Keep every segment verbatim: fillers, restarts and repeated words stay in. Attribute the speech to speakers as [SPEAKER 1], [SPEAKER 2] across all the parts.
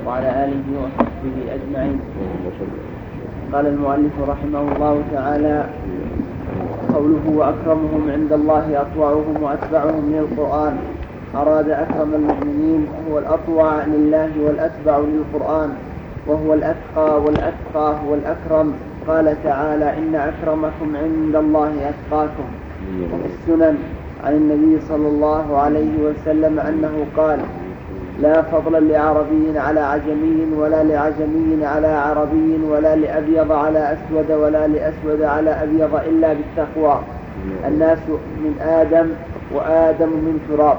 [SPEAKER 1] وعلى آله وصحبه أجمعين. قال المؤلف رحمه الله تعالى: قوله وأكرمهم عند الله أطوعهم وأتبعهم للقرآن، أراد أكرم المؤمنين هو الأطوع لله والأتبع للقرآن، وهو الأتقى والأتقى هو الأكرم. قال تعالى: إن أكرمكم عند الله أتقاكم. وفي السنن عن النبي صلى الله عليه وسلم أنه قال: لا فضل لعربي على عجمي ولا لعجمي على عربي ولا لأبيض على أسود ولا لأسود على أبيض إلا بالتقوى. الناس من آدم وآدم من تراب.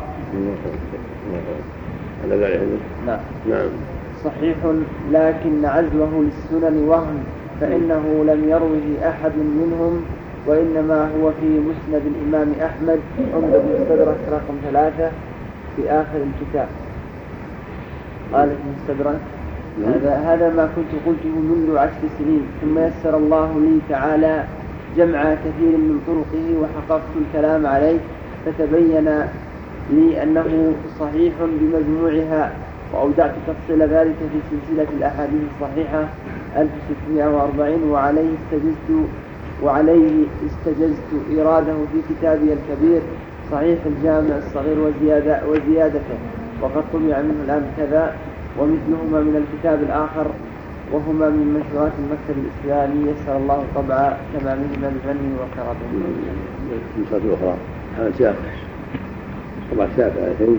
[SPEAKER 1] نعم. نعم. صحيح، لكن عزوه للسنن وهم، فإنه لم يروه أحد منهم، وإنما هو في مسند الإمام أحمد عند المستدرك رقم ثلاثة في آخر الكتاب. قال في المستدرك: هذا هذا ما كنت قلته منذ عشر سنين، ثم يسر الله لي تعالى جمع كثير من طرقه وحققت الكلام عليه، فتبين لي أنه صحيح بمجموعها، وأودعت تفصيل ذلك في سلسلة الأحاديث الصحيحة ألف وستمائة وأربعين، وعليه استجزت وعليه استجزت إراده في كتابي الكبير صحيح الجامع الصغير وزيادة وزيادته، وقد طبع منه الآن كذا ومثلهما من الكتاب الآخر، وهما من مشروعات المكتب الإسلامي، يسر الله طبع تمامهما بمنه وكرمه.
[SPEAKER 2] نسخة أخرى هذا شافع طبع شافع آيتين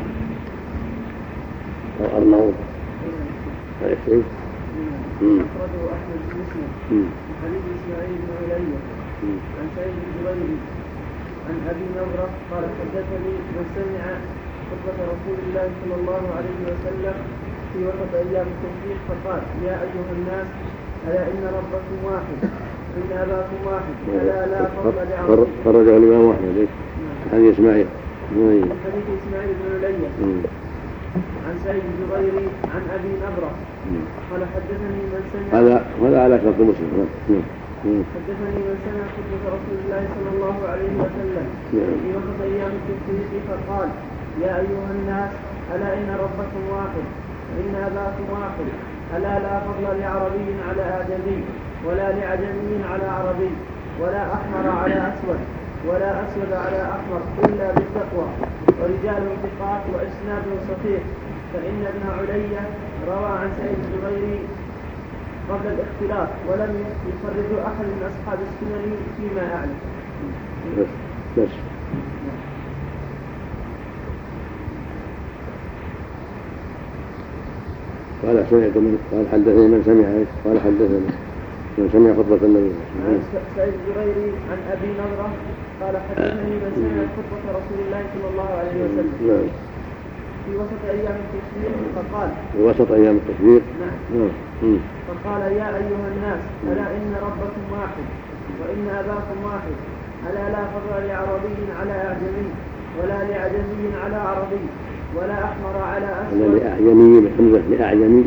[SPEAKER 2] أو أرنوط آيتين.
[SPEAKER 1] أخرجه أحمد بن مسلم حديث إسماعيل بن علي عن سعيد الجبيري عن أبي نضرة قال: حدثني من سمع خطبة رسول الله صلى الله عليه وسلم في وسط أيام التشريق فقال: يا أيها الناس، ألا إن ربكم واحد، إن أباكم واحد، ألا لا فضل لعربي.
[SPEAKER 2] خرجه الإمام أحمد حديث إسماعيل
[SPEAKER 1] حديث إسماعيل بن علي عن سعيد الجبيري عن أبي نضرة قال: حدثني من سمع
[SPEAKER 2] هذا هذا على شرط مسلم.
[SPEAKER 1] حدثني من سمع خطبة رسول الله صلى الله عليه وسلم في وسط أيام التشريق فقال: يا أيها الناس، ألا إن ربكم واحد، وإن أباكم واحد، ألا لا فضل لعربي على أعجمي، ولا لعجمي على عربي، ولا أحمر على أسود، ولا أسود على أحمر، إلا بالتقوى. ورجال ثقات وإسناد صحيح، فإن ابن علي روى عن سعيد الجبيري قبل الاختلاف، ولم يخرج أحد من أصحاب السنن فيما أعلم.
[SPEAKER 2] بس بس قال سمعت من قال حدثني من سمع قال حدثني من سمع خطبة النبي.
[SPEAKER 1] سعيد الجبيري عن أبي نضرة قال: حدثني من سمع خطبة رسول الله صلى الله عليه وسلم في وسط أيام التشريق فقال
[SPEAKER 2] في وسط أيام التشريق
[SPEAKER 1] نعم. فقال: يا أيها الناس، ألا إن ربكم واحد، وإن أباكم واحد، ألا لا فضل لعربي على أعجمي، ولا لعجمي على عربي، ولا أحمر على أسود،
[SPEAKER 2] ولا لأعجمي بالهمزة لأعجمي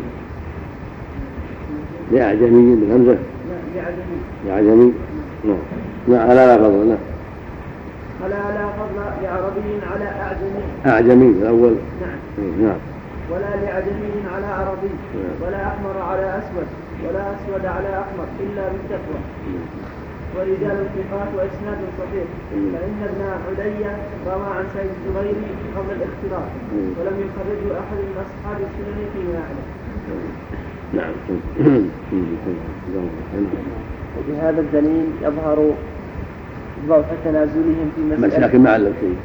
[SPEAKER 2] لأعجمي بالهمزة
[SPEAKER 1] لأعجمي
[SPEAKER 2] لأعجمي نعم لا ألا لا فضل لا
[SPEAKER 1] ألا لا فضل لعربي على أعجمي
[SPEAKER 2] أعجمي الأول
[SPEAKER 1] نعم
[SPEAKER 2] نعم
[SPEAKER 1] ولا لعجمي على عربي، ولا أحمر على أسود، ولا أسود على أحمر، إلا بالتقوى. ورجال الثقات وإسناد صحيح، فإن ابن علي روى عن سعيد الجبيري قبل الاختلاف، ولم يخرجه أحد من أصحاب السنن فيما أعلم.
[SPEAKER 2] نعم.
[SPEAKER 1] وبهذا الدليل يظهر ضعف تنازلهم في مسألة.
[SPEAKER 2] لكن ما علم شيء.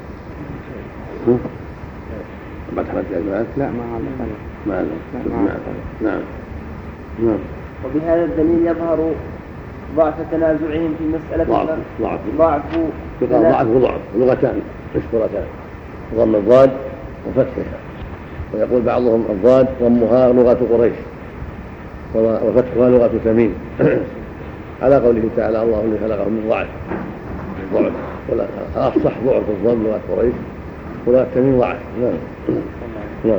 [SPEAKER 2] بعد حمد المعاد
[SPEAKER 3] لا ما علم
[SPEAKER 2] ما علم نعم نعم.
[SPEAKER 1] وبهذا الدليل يظهر ضعف تنازعهم في مسألة
[SPEAKER 2] ضعف ضعف
[SPEAKER 1] ضعف
[SPEAKER 2] ضعف وضعف لغتان مشهورتان، ضم الضاد وفتحها، ويقول بعضهم الضاد ضمها لغة قريش وفتحها لغة تميم على قوله تعالى: الله الذي خلقهم من ضعف ضعف، ولا أصح ضعف الضم لغة قريش ولغة تميم ضعف. نعم نعم.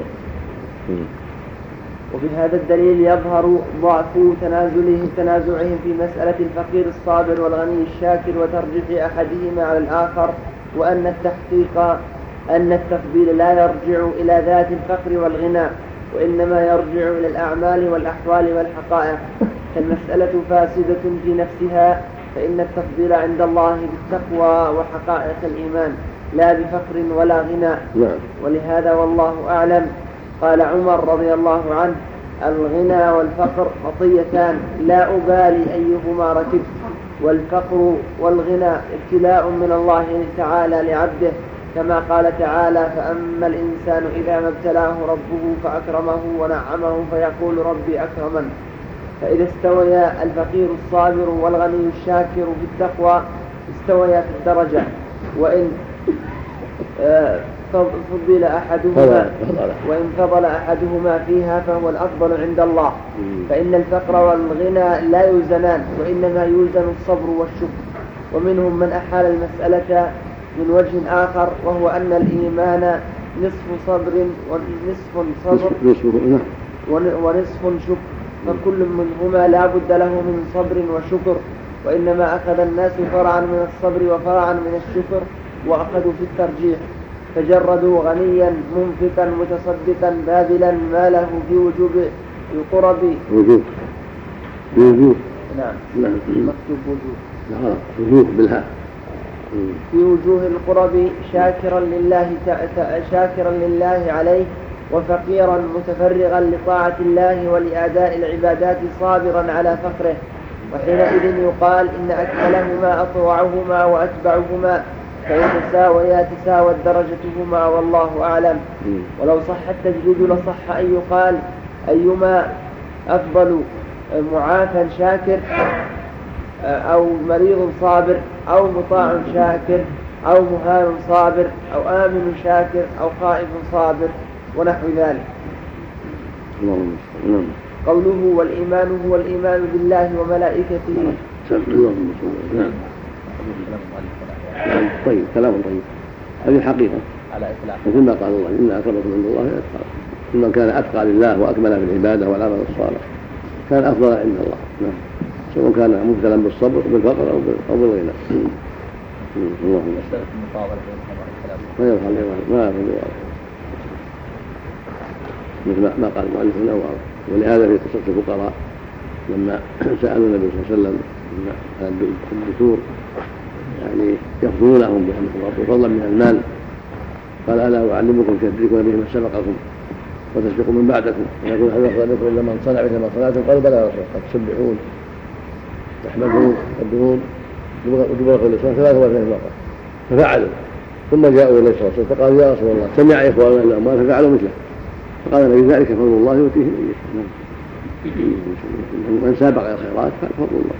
[SPEAKER 1] وبهذا الدليل يظهر ضعف تنازلهم تنازعهم في مسألة الفقير الصابر والغني الشاكر وترجيح أحدهما على الآخر، وأن التحقيق أن التفضيل لا يرجع إلى ذات الفقر والغنى، وإنما يرجع إلى الأعمال والأحوال والحقائق. فالمسألة فاسدة في نفسها، فإن التفضيل عند الله بالتقوى وحقائق الإيمان لا بفقر ولا غنى. ولهذا والله أعلم قال عمر رضي الله عنه: الغنى والفقر مطيتان لا أبالي أيهما ركبت. والفقر والغنى ابتلاء من الله تعالى لعبده، كما قال تعالى: فأما الإنسان إذا ما ابتلاه ربه فأكرمه ونعمه فيقول ربي أكرمن. فإذا استويا الفقير الصابر والغني الشاكر في التقوى استويا في الدرجة. وإن فضل أحدهما وإن فضل أحدهما فيها فهو الأفضل عند الله. فإن الفقر والغنى لا يوزنان، وإنما يوزن الصبر والشكر. ومنهم من أحال المسألة من وجه آخر، وهو أن الإيمان نصف صبر ونصف صبر ونصف شكر، فكل منهما لا بد له من صبر وشكر. وإنما أخذ الناس فرعا من الصبر وفرعا من الشكر، وأخذوا في الترجيح، فجردوا غنيا منفقا متصدقا باذلا ماله في وجوب القرب
[SPEAKER 2] وجوب وجوب
[SPEAKER 1] نعم
[SPEAKER 2] نعم
[SPEAKER 1] مكتوب وجوب
[SPEAKER 2] لا وجوب بالها
[SPEAKER 1] في وجوه القرب شاكرا لله شاكرا لله عليه، وفقيرا متفرغا لطاعة الله ولأداء العبادات صابرا على فقره. وحينئذ يقال إن أكملهما أطوعهما وأتبعهما، فإن تساويا تساوت درجتهما، والله أعلم. ولو صح التجديد لصح أن يقال أيما أفضل، معافى شاكر أو مريض صابر أو مطاع شاكر أو مهان صابر أو آمن شاكر أو خائف صابر ونحو ذلك. قوله والإيمان هو الإيمان بالله وملائكته.
[SPEAKER 2] طيب كلام طيب، هذه حقيقة
[SPEAKER 1] على إطلاق،
[SPEAKER 2] مثل ما قال الله: إن أكرمكم عند الله أتقاكم. من كان أتقى لله وأكمل في العبادة والعمل الصالح كان أفضل عند الله، نعم، سواء كان مبتلا بالصبر بالفقر أو بالغنى. اللهم
[SPEAKER 1] مسألة المفاضلة بين الخبر والكلام
[SPEAKER 2] ما يفعل ما يفعل مثل ما قال المؤلف هنا. ولهذا في قصة الفقراء لما سألوا النبي صلى الله عليه وسلم عن الدثور يعني يفضلونهم بفضلا من المال، قال: ألا أعلمكم تدركون به من سبقكم وتسبقوا من بعدكم، ويقول: هل يفضل لكم إلا من صنع مثل ما صنعتم؟ قالوا: بلى يا رسول الله، قد تسبحون تحمدون تقدمون ودبر كل سنة ثلاث وثلاثين مرة. ففعلوا، ثم جاءوا إليه صلى الله عليه وسلم فقالوا: يا رسول الله، سمع إخواننا الأموال ففعلوا مثله. فقال النبي: ذلك فضل الله يؤتيه من يشاء. من سابق الخيرات فضل الله.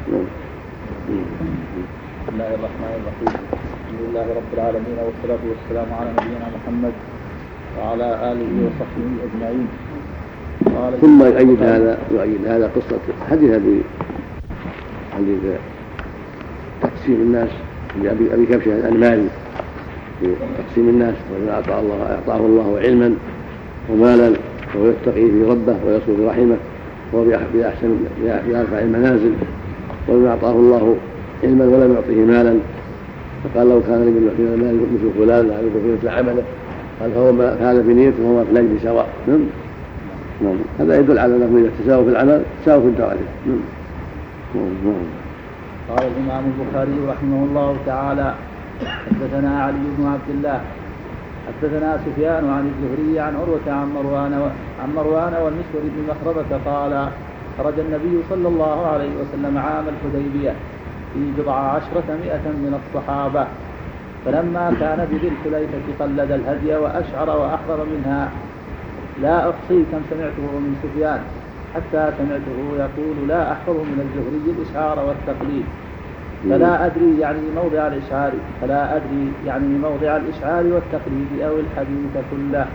[SPEAKER 1] بسم الله الرحمن الرحيم. الحمد لله رب العالمين، والصلاة والسلام على نبينا محمد وعلى آله وصحبه أجمعين.
[SPEAKER 2] ثم يؤيد هذا يؤيد هذا قصة حديث أبي حديث تقسيم الناس بأبي كبشة الأنماري في تقسيم الناس، وإن أعطاه الله أعطاه الله علما ومالا وهو يتقي في ربه ويصل برحمه وهو بأحسن بأرفع المنازل، وإن أعطاه الله علما ولم يعطيه مالا فقال: لو كان لي من المال مثل فلان لا يكون في مثل عمله، قال: فهو هذا بنيته وهو في الأجر سواء. نعم، هذا يدل على أنه إذا تساووا في العمل تساووا في الدرجة. نعم.
[SPEAKER 1] قال الإمام البخاري رحمه الله تعالى: حدثنا علي بن عبد الله حدثنا سفيان عن الزهري عن عروة عن مروان عن مروان والمسور بن مخرمة قال: خرج النبي صلى الله عليه وسلم عام الحديبية في بضع عشرة مئة من الصحابة، فلما كان بذي الحليفة قلد الهدي وأشعر وأحضر منها. لا أحصي كم سمعته من سفيان حتى سمعته يقول: لا أحفظ من الزهري الإشعار والتقليد، فلا أدري يعني موضع الإشعار فلا أدري يعني موضع الإشعار والتقليد أو الحديث كله.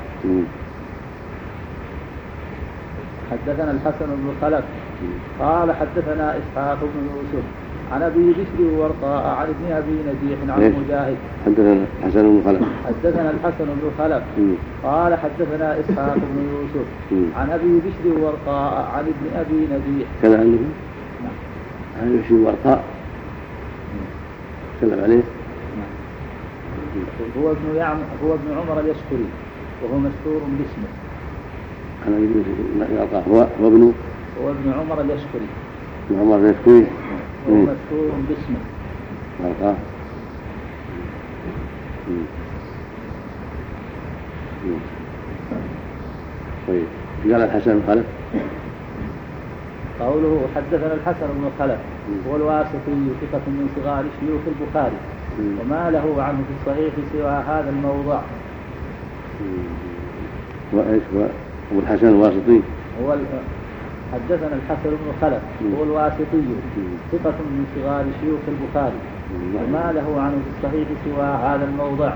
[SPEAKER 1] حدثنا الحسن بن خلف قال: حدثنا إسحاق بن يوسف عن أبي بشر وورقاء عن ابن أبي نجيح عن مجاهد.
[SPEAKER 2] حدثنا الحسن بن خلف
[SPEAKER 1] حدثنا الحسن بن خلف قال: حدثنا إسحاق بن يوسف عن أبي بشر وورقاء عن ابن أبي نجيح.
[SPEAKER 2] كان عنده عن بشر وورقاء تكلم عليه.
[SPEAKER 1] هو ابن يعم هو ابن عمر اليشكري، وهو مشهور باسمه.
[SPEAKER 2] أنا أريد يلقاه هو هو ابن
[SPEAKER 3] هو ابن عمر اليشكري.
[SPEAKER 2] ابن عمر اليشكري
[SPEAKER 3] هو مشهور باسمه.
[SPEAKER 2] يلقاه. طيب قال الحسن بن خلف.
[SPEAKER 3] قوله حدثنا الحسن بن خلف هو الواسطي ثقة من صغار شيوخ البخاري وما له عنه في الصحيح سوى هذا الموضع.
[SPEAKER 2] وإيش هو الحسن الواسطي؟
[SPEAKER 3] هو حدثنا الحسن بن خلف هو الواسطي ثقة من صغار شيوخ البخاري وما له عنه في الصحيح سوى هذا الموضع.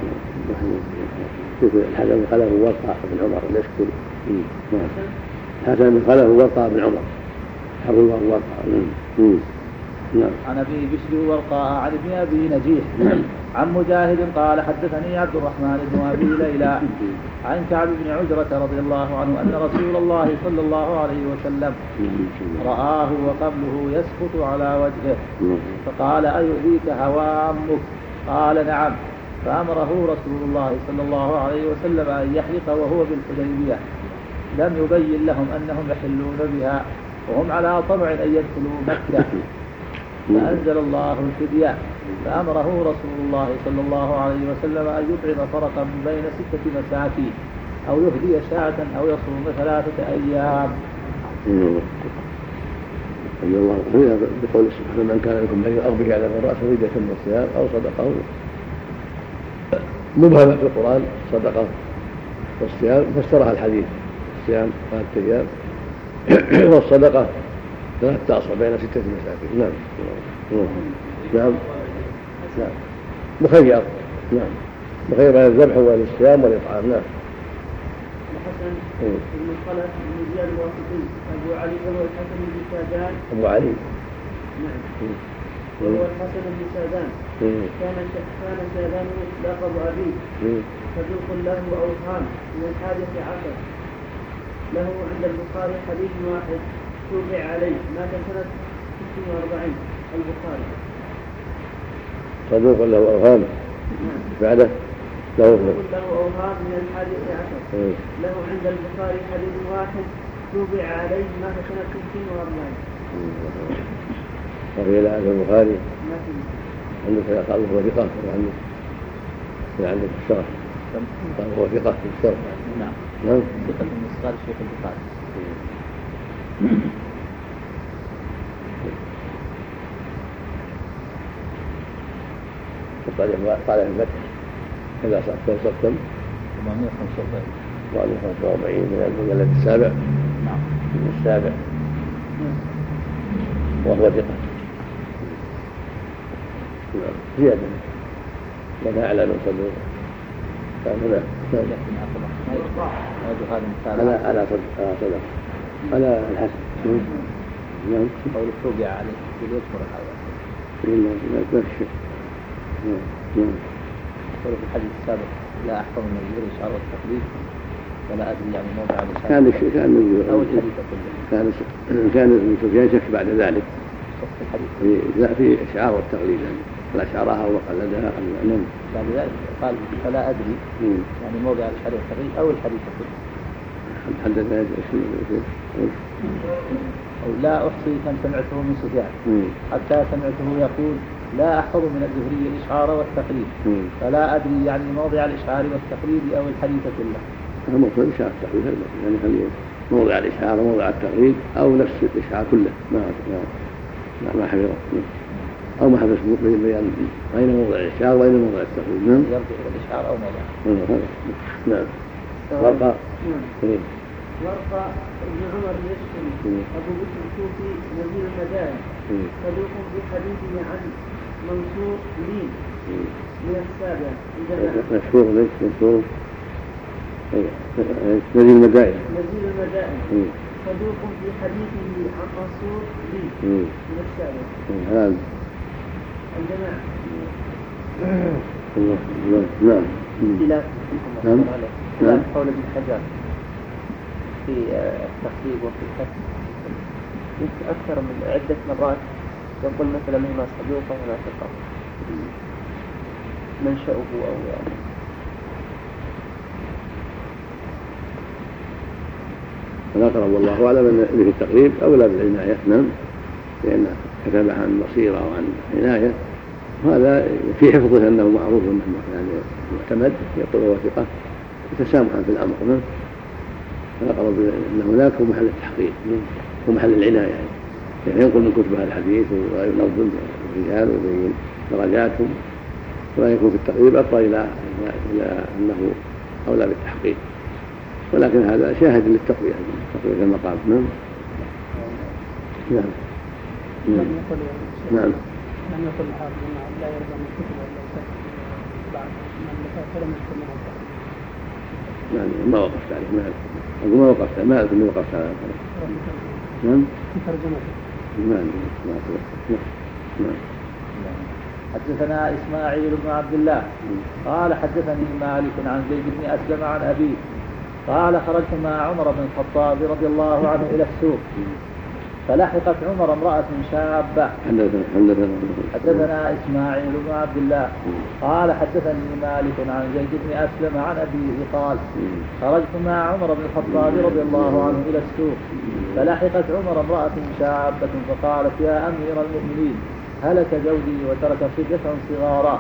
[SPEAKER 2] شوف الحسن بن خلف هو ورقة بن عمر اليشكري. الحسن بن خلف هو ورقة بن عمر حفظ الله ورقة. نعم.
[SPEAKER 3] عن ابي بشر ورقاء عن ابن ابي نجيح عن مجاهد قال حدثني عبد الرحمن بن ابي ليلى عن كعب بن عجرة رضي الله عنه ان رسول الله صلى الله عليه وسلم رآه وقبله يسقط على وجهه فقال أيؤذيك هوامك؟ قال نعم. فأمره رسول الله صلى الله عليه وسلم أن يحلق وهو بالحديبية. لم يبين لهم أنهم يحلون بها وهم على طمع أن يدخلوا مكة فأنزل الله الفدية فأمره رسول الله صلى الله عليه وسلم أن يطعم فرقا من بين ستة مساكين أو يهدي شاة أو يصوم ثلاثة أيام.
[SPEAKER 2] الله بقول سبحانه من كان لكم بين أغبك على من رأسه فدية من الصيام أو صدقه. مبهمة في القرآن صدقه والصيام فسرها الحديث الصيام ثلاثة أيام والصدقة ثلاثة أصع بين ستة مساكين. نعم نعم نعم مخير. نعم مخير بين الذبح والصيام والإطعام. نعم.
[SPEAKER 4] الحسن بن خلف بن زياد الواسطي أبو علي وهو الحسن بن سادان.
[SPEAKER 2] أبو علي.
[SPEAKER 4] نعم. وهو الحسن بن سادان. كان كان سادان لقب أبيه صدوق له أوهام من الحادث عشر. له عند البخاري حديث واحد توبع عليه مات سنة ستة وأربعين. البخاري
[SPEAKER 2] صدوق له أوهام بعده له
[SPEAKER 4] له أوهام من الحادث عشر. له عند البخاري حديث واحد توبع عليه مات سنة ستة وأربعين.
[SPEAKER 2] وفي إلى البخاري عندك قال هو ثقة وعندك عندك الشرح قال هو ثقة في الشرح.
[SPEAKER 3] نعم
[SPEAKER 2] نعم
[SPEAKER 3] ثقة من صغار شيوخ البخاري.
[SPEAKER 2] قال في الفتح إذا صدتم صدتم
[SPEAKER 3] ثمانمائة وخمسة
[SPEAKER 2] وأربعين من المجلد السابع.
[SPEAKER 3] نعم
[SPEAKER 2] من السابع وهو ثقة. زيادة لنا أعلى من صدوق فهنا أنا أنا صدق أنا الحسن. نعم
[SPEAKER 3] قول توبع عليه يذكر هذا.
[SPEAKER 2] لا تنشر. نعم.
[SPEAKER 3] قول في الحديث السابق لا أحفظ من الزور الإشعار والتقليد ولا أدري يعني موضع الإشعار.
[SPEAKER 2] كان كان
[SPEAKER 3] أو الحديث كله.
[SPEAKER 2] كان كان ابن سفيان شك بعد ذلك. في لا في إشعار والتقليد يعني لا شعرها وقلدها نعم.
[SPEAKER 3] بعد ذلك قال فلا أدري يعني موضع الإشعار والتقليد أو الحديث كله.
[SPEAKER 2] حدث
[SPEAKER 3] أو لا أحصي كم سمعته من سفيان حتى سمعته يقول لا أحفظ من الزهري الإشعار والتقليد فلا أدري يعني موضع الإشعار والتقليد أو الحديث كله.
[SPEAKER 2] موضع الإشعار والتقليد يعني خليه موضع الإشعار وموضع التقليد أو نفس الإشعار كله ما ما ما حفظه أو ما حفظ بيان أين موضع الإشعار وأين موضع التقليد. نعم
[SPEAKER 3] يرجع إلى الإشعار أو موضع.
[SPEAKER 2] نعم. ورقة.
[SPEAKER 4] ورقة ابن عمر اليشكري أبو بكر الكوفي نزيل المدائن صدوق بحديثه عن منصور لين من السابع.
[SPEAKER 2] مشهور ليش منصور نزيل المدائن
[SPEAKER 4] نزيل المدائن صدوق بحديثه عن منصور لين من السابع.
[SPEAKER 2] هذا
[SPEAKER 4] الجماعة.
[SPEAKER 2] نعم.
[SPEAKER 3] خلاف
[SPEAKER 2] نعم.
[SPEAKER 3] خلاف قول ابن حجر في التخطيب وفي الفتح أكثر من عدة مرات يقول مثلا هما صدوقة ولا ثقة منشأه أو يعني
[SPEAKER 2] فالأقرب والله أعلم أن به التقريب أولى بالعناية. نعم، لأن كتبها عن بصيرة وعن عناية، وهذا في حفظه أنه معروف أنه يعني معتمد يقول هو ثقة، يتسامحا في الأمر. نعم، فالأقرب أن هناك هو محل التحقيق ومحل العناية، يعني يعني ينقل من كتب الحديث وينظم الرجال ويبين درجاتهم، ولا يكون في التقريب أقرب إلى إلى أنه أولى بالتحقيق، ولكن هذا شاهد للتقوية تقوية المقام. نعم نعم نعم نعم.
[SPEAKER 5] لم يقل الحافظ انه لا يرضى من الكتب الا بعد من فلم يكن من الضعف.
[SPEAKER 2] يعني ما وقفت عليه، ما أقول ما وقفت ما أعرف إني وقفت على نعم
[SPEAKER 5] في ترجمته.
[SPEAKER 2] نعم نعم.
[SPEAKER 3] حدثنا إسماعيل بن عبد الله قال حدثني مالك عن زيد بن أسلم عن أبيه قال خرجت مع عمر بن الخطاب رضي الله عنه إلى السوق، فلحقت عمر امرأة شابة. حدثنا إسماعيل بن عبد الله قال حدثني مالك عن زيد بن أسلم عن أبيه قال خرجت مع عمر بن الخطاب رضي الله عنه إلى السوق، فلحقت عمر امرأة شابة فقالت يا أمير المؤمنين هلك زوجي وترك صبية صغارا،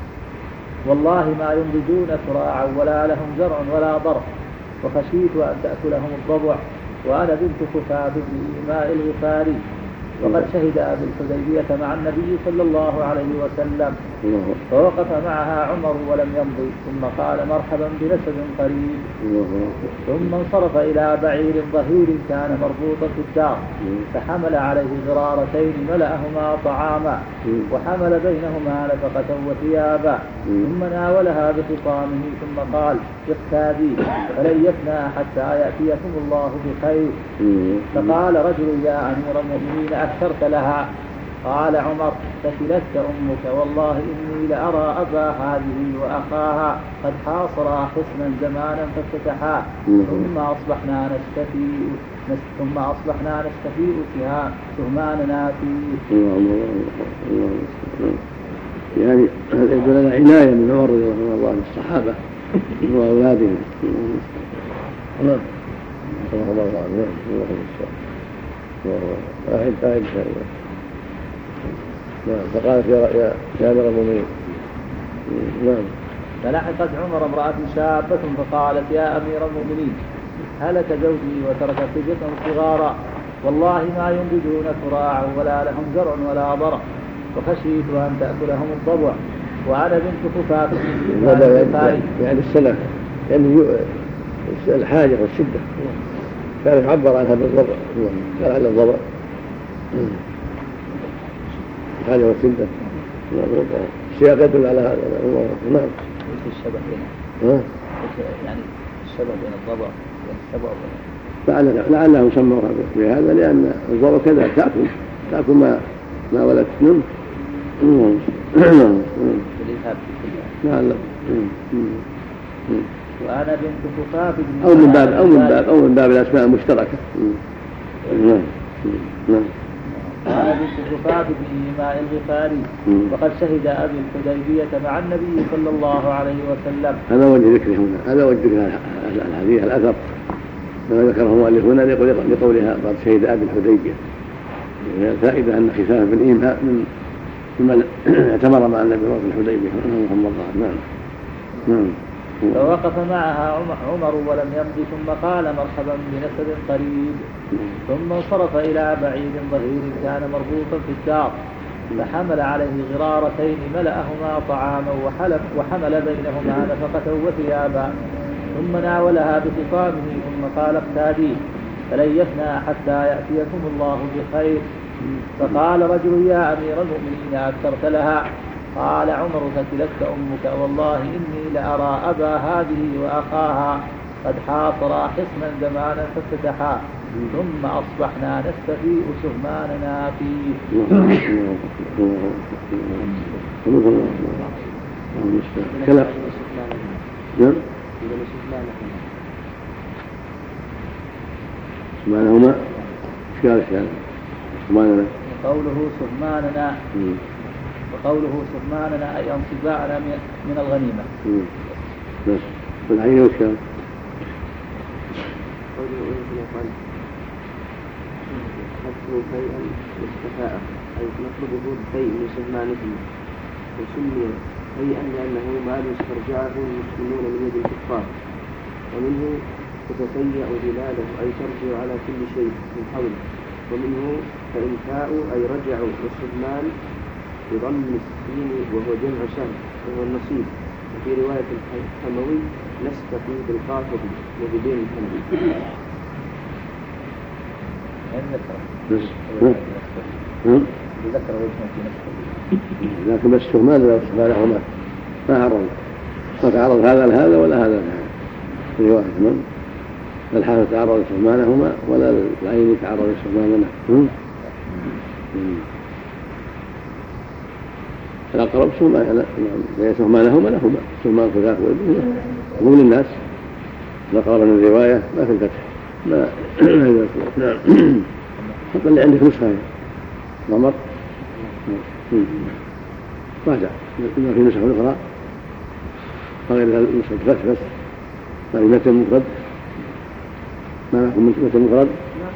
[SPEAKER 3] والله ما ينضجون سراعا ولا لهم زرع ولا ضرع، وخشيت أن تأكلهم الضبع، وأنا بنت خفاف بن ماء الغفاري، وقد شهد بالحديبية مع النبي صلى الله عليه وسلم، فوقف معها عمر ولم يمضي، ثم قال مرحبا بنسب قريب، ثم انصرف إلى بعير ظهير كان مربوطا في الدار، فحمل عليه غرارتين ملأهما طعاما، وحمل بينهما نفقة وثيابا، ثم ناولها بخطامه ثم قال اقتادي فلن يفنى حتى يأتيكم الله بخير. فقال رجل يا أمير المؤمنين أكثرت لها؟ قال عمر فتلتك أمك، والله إني لأرى أبا هذه وأخاها قد حاصرا حصنا زمانا فافتتحا، ثم أصبحنا نستفيء ثم أصبحنا نستفيء سهماننا فيه.
[SPEAKER 2] يعني هذا يدل على عناية من عمر رضي الله عنه الصحابة وأولادهم. نعم الله عنه. أعد أعد نعم. فقالت يا أمير المؤمنين نعم.
[SPEAKER 3] فلحقت عمر امرأة شابة فقالت يا أمير المؤمنين هلك زوجي وترك صبية صغارا، والله ما ينبجون فراعا ولا لهم زرع ولا ضرع، وخشيت أن تأكلهم الضبع، وأنا بنت خفاف.
[SPEAKER 2] يعني السلف يعني الحاجة والشدة كان يعبر عنها بالضبع، قال على الضبع الحاجة والشدة. السياق يدل على هذا. نعم.
[SPEAKER 3] ايش الشبه بينه؟ يعني الشبه بين الضبع والسبع؟
[SPEAKER 2] لعلهم سموها بهذا لأن الضبع كذا تأكل تأكل ما ما ولدت منه. نعم.
[SPEAKER 3] وأنا بنت خفاف
[SPEAKER 2] أو من باب أو من باب أو من باب الأسماء المشتركة. نعم نعم.
[SPEAKER 3] وأنا بنت خفاف بن ماء الغفاري، وقد شهد أبي الحديبية مع النبي صلى الله عليه وسلم.
[SPEAKER 2] هذا وجه ذكره هنا، هذا وجه ذكر الحديث الأثر ما ذكره المؤلف هنا لقولها قد شهد أبي الحديبية. الفائدة أن خفاف بن إيماء من من اعتمر مع النبي في الحديبية رحمه الله. نعم نعم.
[SPEAKER 3] فوقف معها عمر ولم يمضي، ثم قال مرحبا بنسب قريب، ثم انصرف إلى بعيد ظهير كان مربوطا في الدار، فحمل عليه غرارتين ملأهما طعاما وحلب وحمل بينهما نفقة وثيابا، ثم ناولها بخطامه ثم قال اقتادي فلن يفنى حتى يأتيكم الله بخير. فقال رجل يا أمير المؤمنين أكثرت لها؟ قال عمر فتلتك أمك، والله إني لأرى أبا هذه وأخاها قد حاصرا حصنا زمانا فافتتحا، ثم أصبحنا نستفيء سهماننا فيه.
[SPEAKER 2] كلا نعم سهمانهما اشكال اشكال سهماننا
[SPEAKER 3] قوله سهماننا وقوله سهماننا أي انصباعنا من الغنيمة.
[SPEAKER 2] بس والحين وش كان؟
[SPEAKER 4] قوله يقال نطلب شيئا واستفاء أي نطلبه الشيء من سهمانهم، وسمي شيئا لأنه مال استرجعه المسلمون من يد الكفار، ومنه تتفيأ بلاده أي ترجع على كل شيء من حوله، ومنه فإنفاء أي رجعوا، والسهمان بضم السين وهو جمع سهم وهو النصيب. وفي رواية الحموي نستقي بالقاطب وبدين الحمد.
[SPEAKER 2] لكن بس السهمان لا يصبح لهما ما عرض ما تعرض هذا لهذا ولا هذا لهذا في رواية من الحافظ تعرض سهمانهما ولا العين تعرض سهمان له. الأقرب سهمان سهمانهما لهما سهمان خلاف وابنهما هم للناس. الأقرب من الرواية ما في الفتح ما نعم. حتى اللي عندك نسخة ضمر راجع ما في نسخة أخرى غير نسخة فتح بس ما في متن مفرد ما لكم متن مفرد.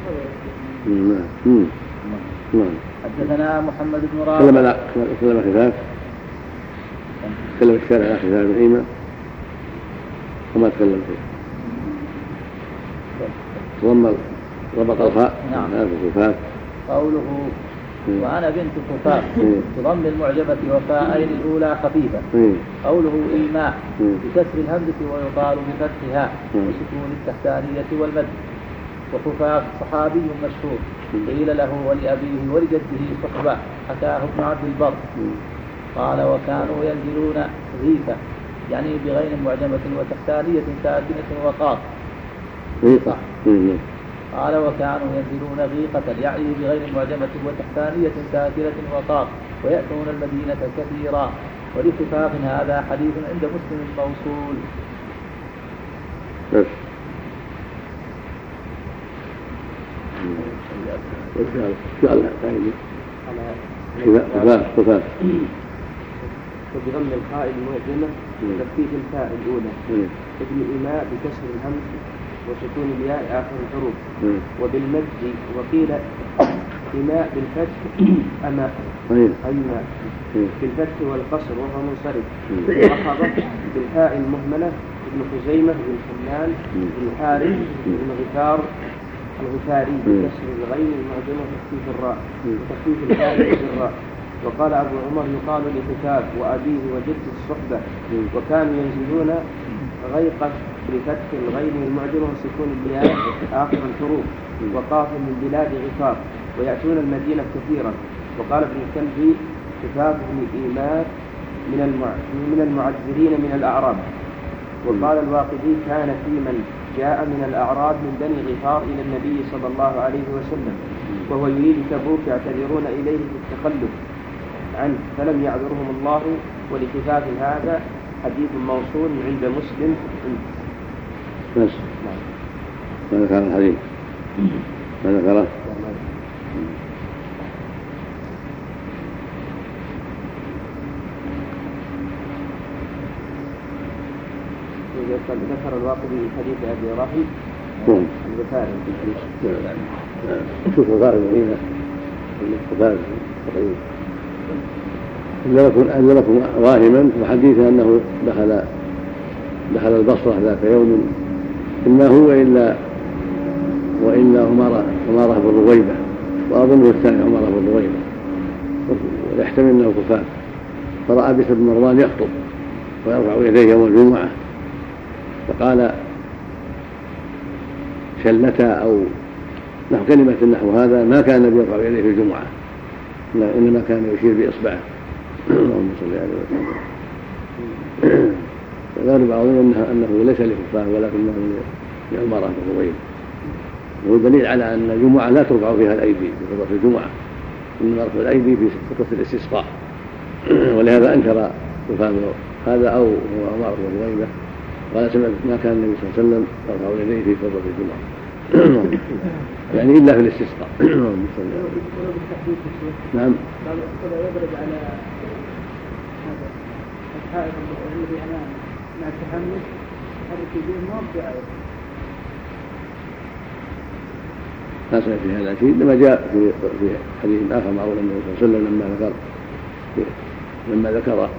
[SPEAKER 2] نعم نعم.
[SPEAKER 3] حدثنا محمد بن رافع
[SPEAKER 2] كلم لا كلم خفاف كلم الشارع على خفاف العيمة وما تكلم فيه ضم ربط الخاء
[SPEAKER 3] نعم
[SPEAKER 2] في خفاف
[SPEAKER 3] قوله وأنا بنت خفاف بضم المعجبة وفاءين الأولى خفيفة. قوله إيماء بكسر الهمزة ويقال بفتحها وسكون التحتانية والمد. وخفاف صحابي مشهور قيل له ولأبيه ولجده صحبة حكاه ابن عبد البر قال وكانوا ينزلون غيثة يعني بغين معجمة وتحتانية ساكنة وقاف
[SPEAKER 2] غيثة.
[SPEAKER 3] قال وكانوا ينزلون غيقة يعني بغير معجمة وتحتانية ساكنة وقاف ويأتون المدينة كثيرا. ولخفاف هذا حديث عند مسلم موصول.
[SPEAKER 2] بس خفاف خفاف
[SPEAKER 4] وبضم الخاء المعجمة وتخفيف الفاء الأولى. ابن إيماء بكسر الهمز وسكون الياء آخر الحروف. وبالمد وقيل إيماء بالفتح أما أيما بالفتح والقصر وهو منصرف. وخفض بالهاء المهملة ابن خزيمة بن حنان بن حارث بن غفار الغفاري بكسر الغين المعجمة وتخفيف الراء وتخفيف الفاء بالراء. وقال أبو عمر يقال لخفاف وأبيه وجد الصحبة وكانوا ينزلون غيقة بفتح الغين المعجمة وسكون الياء آخر الحروف وقاف من بلاد غفار ويأتون المدينة كثيرا. وقال ابن الكلبي خفاف بن إيماء من المعذرين من الأعراب. وقال الواقدي كان في من جاء من الأعراب من بني غفار إلى النبي صلى الله عليه وسلم وهو يريد تبوك يعتذرون إليه في التخلف عنه فلم يعذرهم الله. ولخفاف هذا حديث موصول عند مسلم.
[SPEAKER 2] بس ما ذكر الحديث ما ذكره.
[SPEAKER 4] ذكر الواقدي من حديث أبي راهب الغفاري.
[SPEAKER 2] شوف الغفاري هنا الغفاري إلا لكم واهما وحديثا أنه دخل دخل البصرة ذات يوم إما هو إلا وإلا عمارة عمارة بن رويبة وأظنه الثاني عمارة بن رويبة ويحتمل أنه خفاف فرأى بشر بن مروان يخطب ويرفع يديه يوم الجمعة فقال شلتا أو نحو كلمة نحو هذا ما كان النبي يرفع يديه في الجمعة إنما كان يشير بإصبعه. اللهم صل عليه وسلم. فقال بعضهم أنه ليس لخفاف ولكنه لعمارة بن رويبة وهو دليل على أن الجمعة لا ترفع فيها الأيدي في خطبة الجمعة إنما رفع الأيدي في خطبة الاستسقاء ولهذا أنكر خفاف هذا أو هو عمارة بن رويبة قال سمعت ما كان النبي صلى الله عليه وسلم يرفع يديه في خطبة الجمعة يعني إلا في الاستسقاء. نعم.
[SPEAKER 5] يضرب على هذا الحائط الذي أمامه مع التحمس هذا كبير موضع
[SPEAKER 2] لا صحيح في هذا شيء. لما جاء في في حديث آخر معروف النبي صلى الله عليه وسلم لما ذكر لما ذكر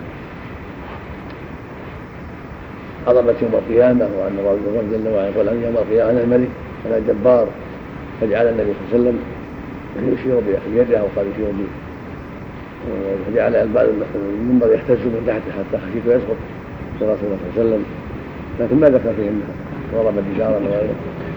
[SPEAKER 2] عظمة يوم القيامة وأن الله جل وعلا يقول عن يوم القيامة أنا الملك أنا الجبار، فجعل النبي صلى الله عليه وسلم يشير بيده وقال يشير به، فجعل المنبر يهتز من تحته حتى خشيت يسقط برسول الله صلى الله عليه وسلم، لكن ما ذكر فيه أنه ضرب الدجار وغيره.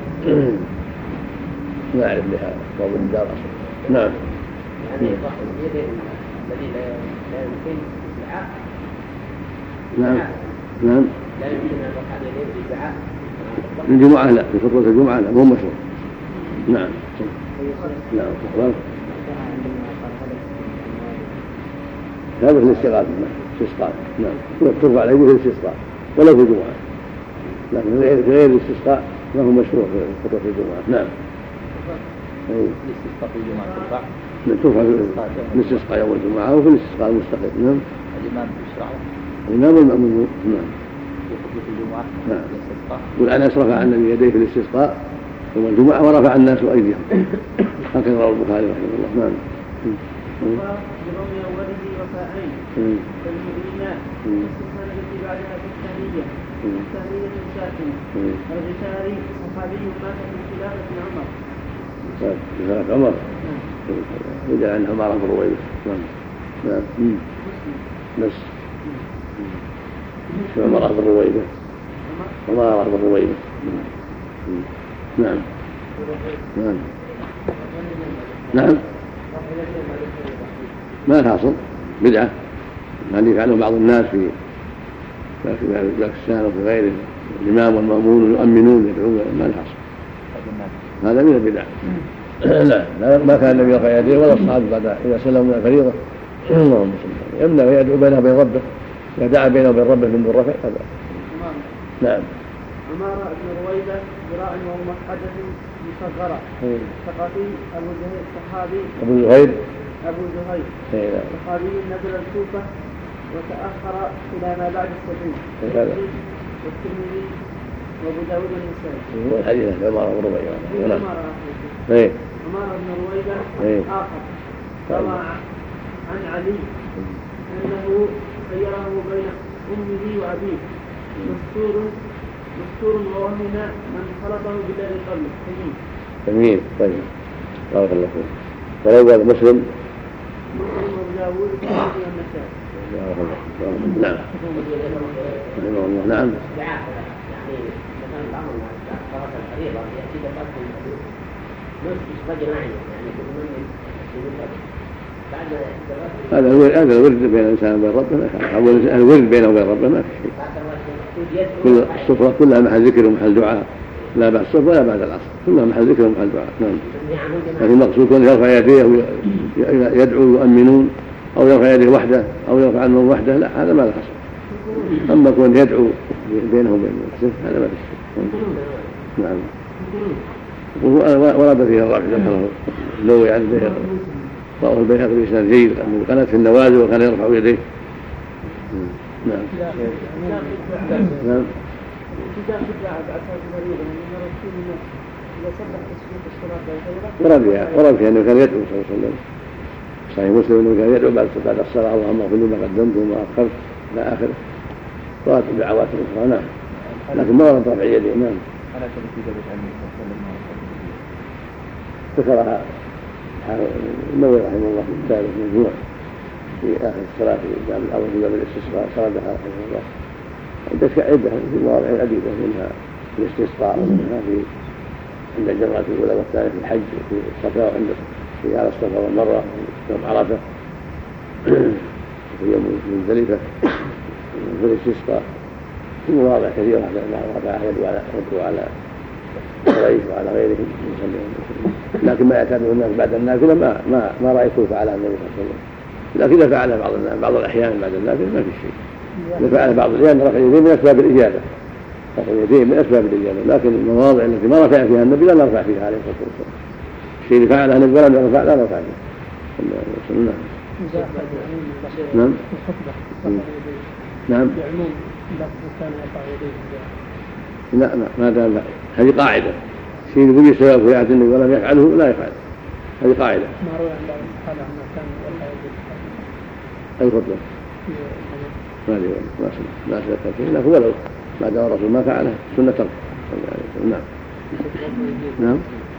[SPEAKER 2] ما أعرف لها ضرب الدجار أصلا. نعم.
[SPEAKER 6] يعني الذي لا يمكن الدعاء.
[SPEAKER 2] نعم. نعم.
[SPEAKER 6] لا يمكن أن يرفع يديه بالدعاء.
[SPEAKER 2] الجمعة لا، في خطبة الجمعة لا، مو مشروع. نعم. نعم. هذا في الاستغاثة، الاستسقاء. نعم. ترفع اليد في الاستسقاء ولا في الجمعة، لكن في غير الاستسقاء ما هو مشروع في خطبة الجمعة. نعم.
[SPEAKER 3] الاستسقاء في الجمعة ترفع.
[SPEAKER 2] ترفع في الاستسقاء يوم الجمعة وفي الاستسقاء المستقيم. نعم.
[SPEAKER 3] الإمام يشرع.
[SPEAKER 2] الإمام والمأمون. نعم.
[SPEAKER 3] في خطبة الجمعة.
[SPEAKER 2] نعم. يقول أنس رفع النبي يديه في الاستسقاء يوم الجمعة ورفع الناس أيديهم. هكذا رواه البخاري رحمه الله. نعم.
[SPEAKER 4] برمي أوله رفاعين كالمؤمنات والسلسلة التي بعدها بالثانية الثانية ساكنة. الغفاري صحابي مات في خلافة عمر.
[SPEAKER 2] في خلافة عمر. وجاء عن عمارة بن رويبة. نعم. نعم. بس عمارة بن رويبة. عمارة بن رويبة. نعم. نعم. نعم. ما الحاصل بدعة هذه يفعله بعض الناس في في باكستان وفي غيره، الإمام والمأمون يؤمنون يدعون، ما الحاصل هذا من البدع. لا ما كان النبي يرفع يديه ولا الصحابة بعد إذا سلموا من الفريضة اللهم صل عليه يمنع ويدعو بينه وبين ربه، إذا دعا بينه وبين ربه من دون رفع هذا. نعم.
[SPEAKER 4] عمارة بن رويبة ذراع ومحدث مصغرة ثقافي أبو زهير صحابي
[SPEAKER 2] أبو زهير
[SPEAKER 4] أبو زهير صحابي نزل الكوفة وتأخر إلى ما بعد السبعين والترمذي وأبو داود والنسائي.
[SPEAKER 2] هو الحديث عمارة بن رويبة.
[SPEAKER 4] عمارة بن رويبة آخر روى عن علي أنه خيره بين أمه وأبيه مستور مستور ووهم من خلطه بالذي قبله.
[SPEAKER 2] جميل. طيب بارك الله فيك. ولو قال مسلم
[SPEAKER 4] مسلم وابو داود والنسائي.
[SPEAKER 2] نعم. رحمه الله. نعم.
[SPEAKER 6] يعني مثلا بعض الناس صارت الفريضه ياتي بقدم نصف رجل عين يعني
[SPEAKER 2] هذا الورد هذا الورد بين الانسان وبين ربه، الورد بينه وبين ربه ما في شيء. كل السفره كلها محل ذكر ومحل دعاء، لا بعد الصف ولا بعد العصر، كلها محل ذكر ومحل دعاء. نعم. لكن المقصود كون يرفع يديه يدعو يؤمنون او يرفع يديه وحده او يرفع عنه وحده، لا هذا ما له حصل. اما كون يدعو بينه وبين نفسه هذا ما في شيء. نعم. ورد فيه الرافع ذكره لو يعني رواه البيهقي بإسناد جيد أنه كانت في النوازل وكان يرفع يديه. نعم. نعم. ورد فيها ورد فيها أنه كان يدعو صلى الله عليه وسلم. صحيح مسلم أنه كان يدعو بعد الصلاة اللهم اغفر لي ما قدمت وما أخرت إلى آخره. ورد الدعوات الأخرى. نعم. لكن ما ورد رفع يديه. نعم. ذكرها النووي رحمه الله في كتابه المجموع في آخر الصلاة في الجامع الأول في باب الاستسقاء صردها رحمه الله عدة عدة في مواضع عديدة، منها في الاستسقاء ومنها في عند الجمرة الأولى والثانية في الحج وفي الصفا وعند في على الصفا والمروة في يوم عرفة في يوم مزدلفة في الاستسقاء في مواضع كثيرة رفع يده على قريش وعلى غيرهم، لكن ما يعتبره الناس بعد النافلة ما ما ما رأيته فعلها النبي صلى الله عليه وسلم. لكن إذا فعل بعض بعض الأحيان بعد النافلة ما في شيء. إذا فعل بعض الأحيان رفع اليدين من أسباب الإجابة، رفع اليدين من أسباب الإجابة، لكن المواضع التي ما رفع فيها النبي لا نرفع فيها عليه الصلاة والسلام. الشيء اللي فعله النبي ولم يرفع لا نرفع فيه. نعم. نعم. لا ما ما دام هذه قاعدة شيء يقول السبب في عهد النبي ولم يفعله لا يفعل. هذه قاعدة.
[SPEAKER 5] ما روى عن بعض الصحابة أنه كان ولا يجوز
[SPEAKER 2] الخطبة ما لي ما ما سلك شيء لكن ولو ما دام الرسول ما فعله سنة ترك. نعم نعم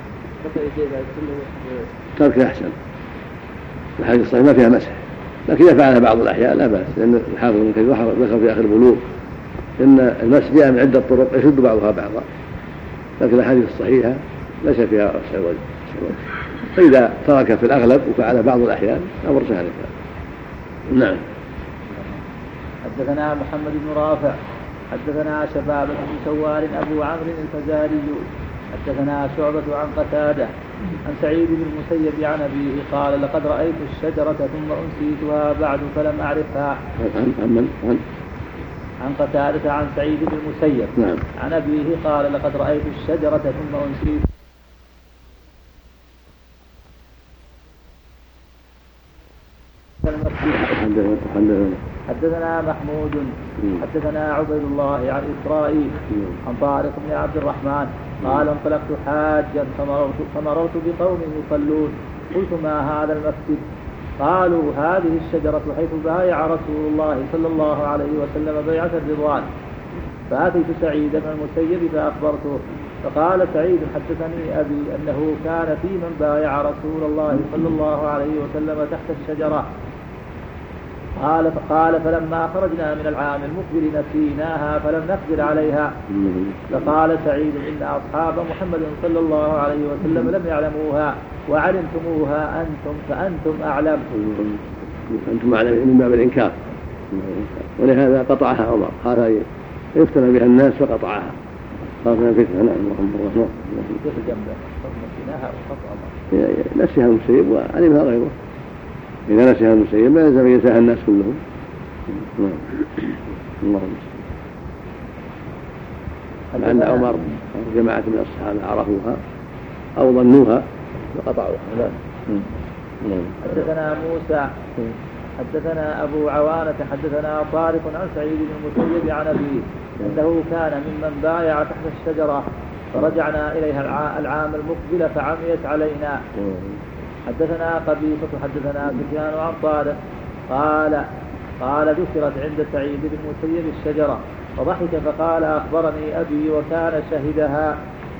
[SPEAKER 2] ترك أحسن. الحديث الصحيح ما فيها مسح لكن إذا فعلها بعض الأحيان لا بأس لأن الحافظ ابن كثير ذكر في آخر البلوغ إن المسح جاء من عدة طرق يشد بعضها بعضا لكن الأحاديث الصحيحة ليس فيها غسل الوجه. فإذا ترك في الأغلب وفعل بعض الأحيان أمر سهل. نعم.
[SPEAKER 3] حدثنا محمد بن رافع حدثنا شبابة بن سوار أبو عمرو الفزاري حدثنا شعبة عن قتادة عن سعيد بن المسيب عن أبيه قال لقد رأيت الشجرة ثم أنسيتها بعد فلم أعرفها.
[SPEAKER 2] عن عن
[SPEAKER 3] عن قتادة عن سعيد بن المسيب
[SPEAKER 2] نعم.
[SPEAKER 3] عن أبيه قال لقد رأيت الشجرة ثم أنسيتها. حدثنا محمود حدثنا عبيد الله عن إسرائيل عن طارق بن عبد الرحمن قال انطلقت حاجا فمررت, فمررت بقوم يصلون قلت ما هذا المسجد؟ قالوا هذه الشجرة حيث بايع رسول الله صلى الله عليه وسلم بيعة الرضوان. فأتيت سعيد بن المسيب فأخبرته فقال سعيد حدثني أبي أنه كان في من بايع رسول الله صلى الله عليه وسلم تحت الشجرة. قال فقال فلما خرجنا من العام المقبل نسيناها فلم نقدر عليها. فقال سعيد إن أصحاب محمد صلى الله عليه وسلم لم يعلموها وعلمتموها أنتم فأنتم أعلم.
[SPEAKER 2] أنتم أعلم من باب الإنكار ولهذا قطعها عمر قال يفتن بها الناس فقطعها قال من فتنة. نعم اللهم نسيها المسيب وعلمها غيره. إذا نسيها المسيب ما يلزم ينساها الناس كلهم. نعم اللهم لأن عمر جماعة من الصحابة عرفوها أو ظنوها فقطعوها. نعم.
[SPEAKER 3] حدثنا موسى حدثنا أبو عوانة حدثنا طارق عن سعيد بن المسيب عن أبيه أنه كان ممن بايع تحت الشجرة فرجعنا إليها العام المقبل فعميت علينا. حدثنا قبيصة حدثنا سفيان عن طارق قال قال ذكرت عند سعيد بن المسيب الشجرة فضحك فقال أخبرني أبي وكان شهدها.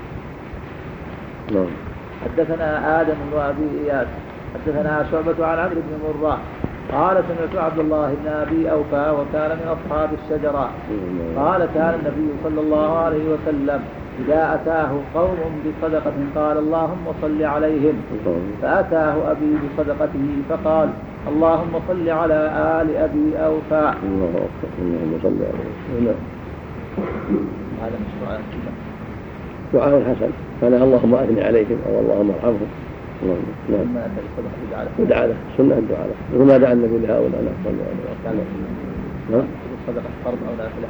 [SPEAKER 3] حدثنا آدم بن أبي إياس حدثنا شعبة عن عمرو بن مرة قال سمعت عبد الله بن أبي أوفى وكان من أصحاب الشجرة قال كان النبي صلى الله عليه وسلم إذا أتاه قوم بصدقة قال اللهم صل عليهم فأتاه أبي بصدقته فقال اللهم صل على آل أبي أوفى.
[SPEAKER 2] اللهم صل عليه.
[SPEAKER 3] هذا مشروع
[SPEAKER 2] دعاء حسن كان اللهم أثني عليهم أو اللهم ارحمهم. نعم ودعا له سنة الدعاء له وما دعا النبي لهؤلاء لا صلى الله عليه وسلم.
[SPEAKER 3] صدقة فرض أو نافلة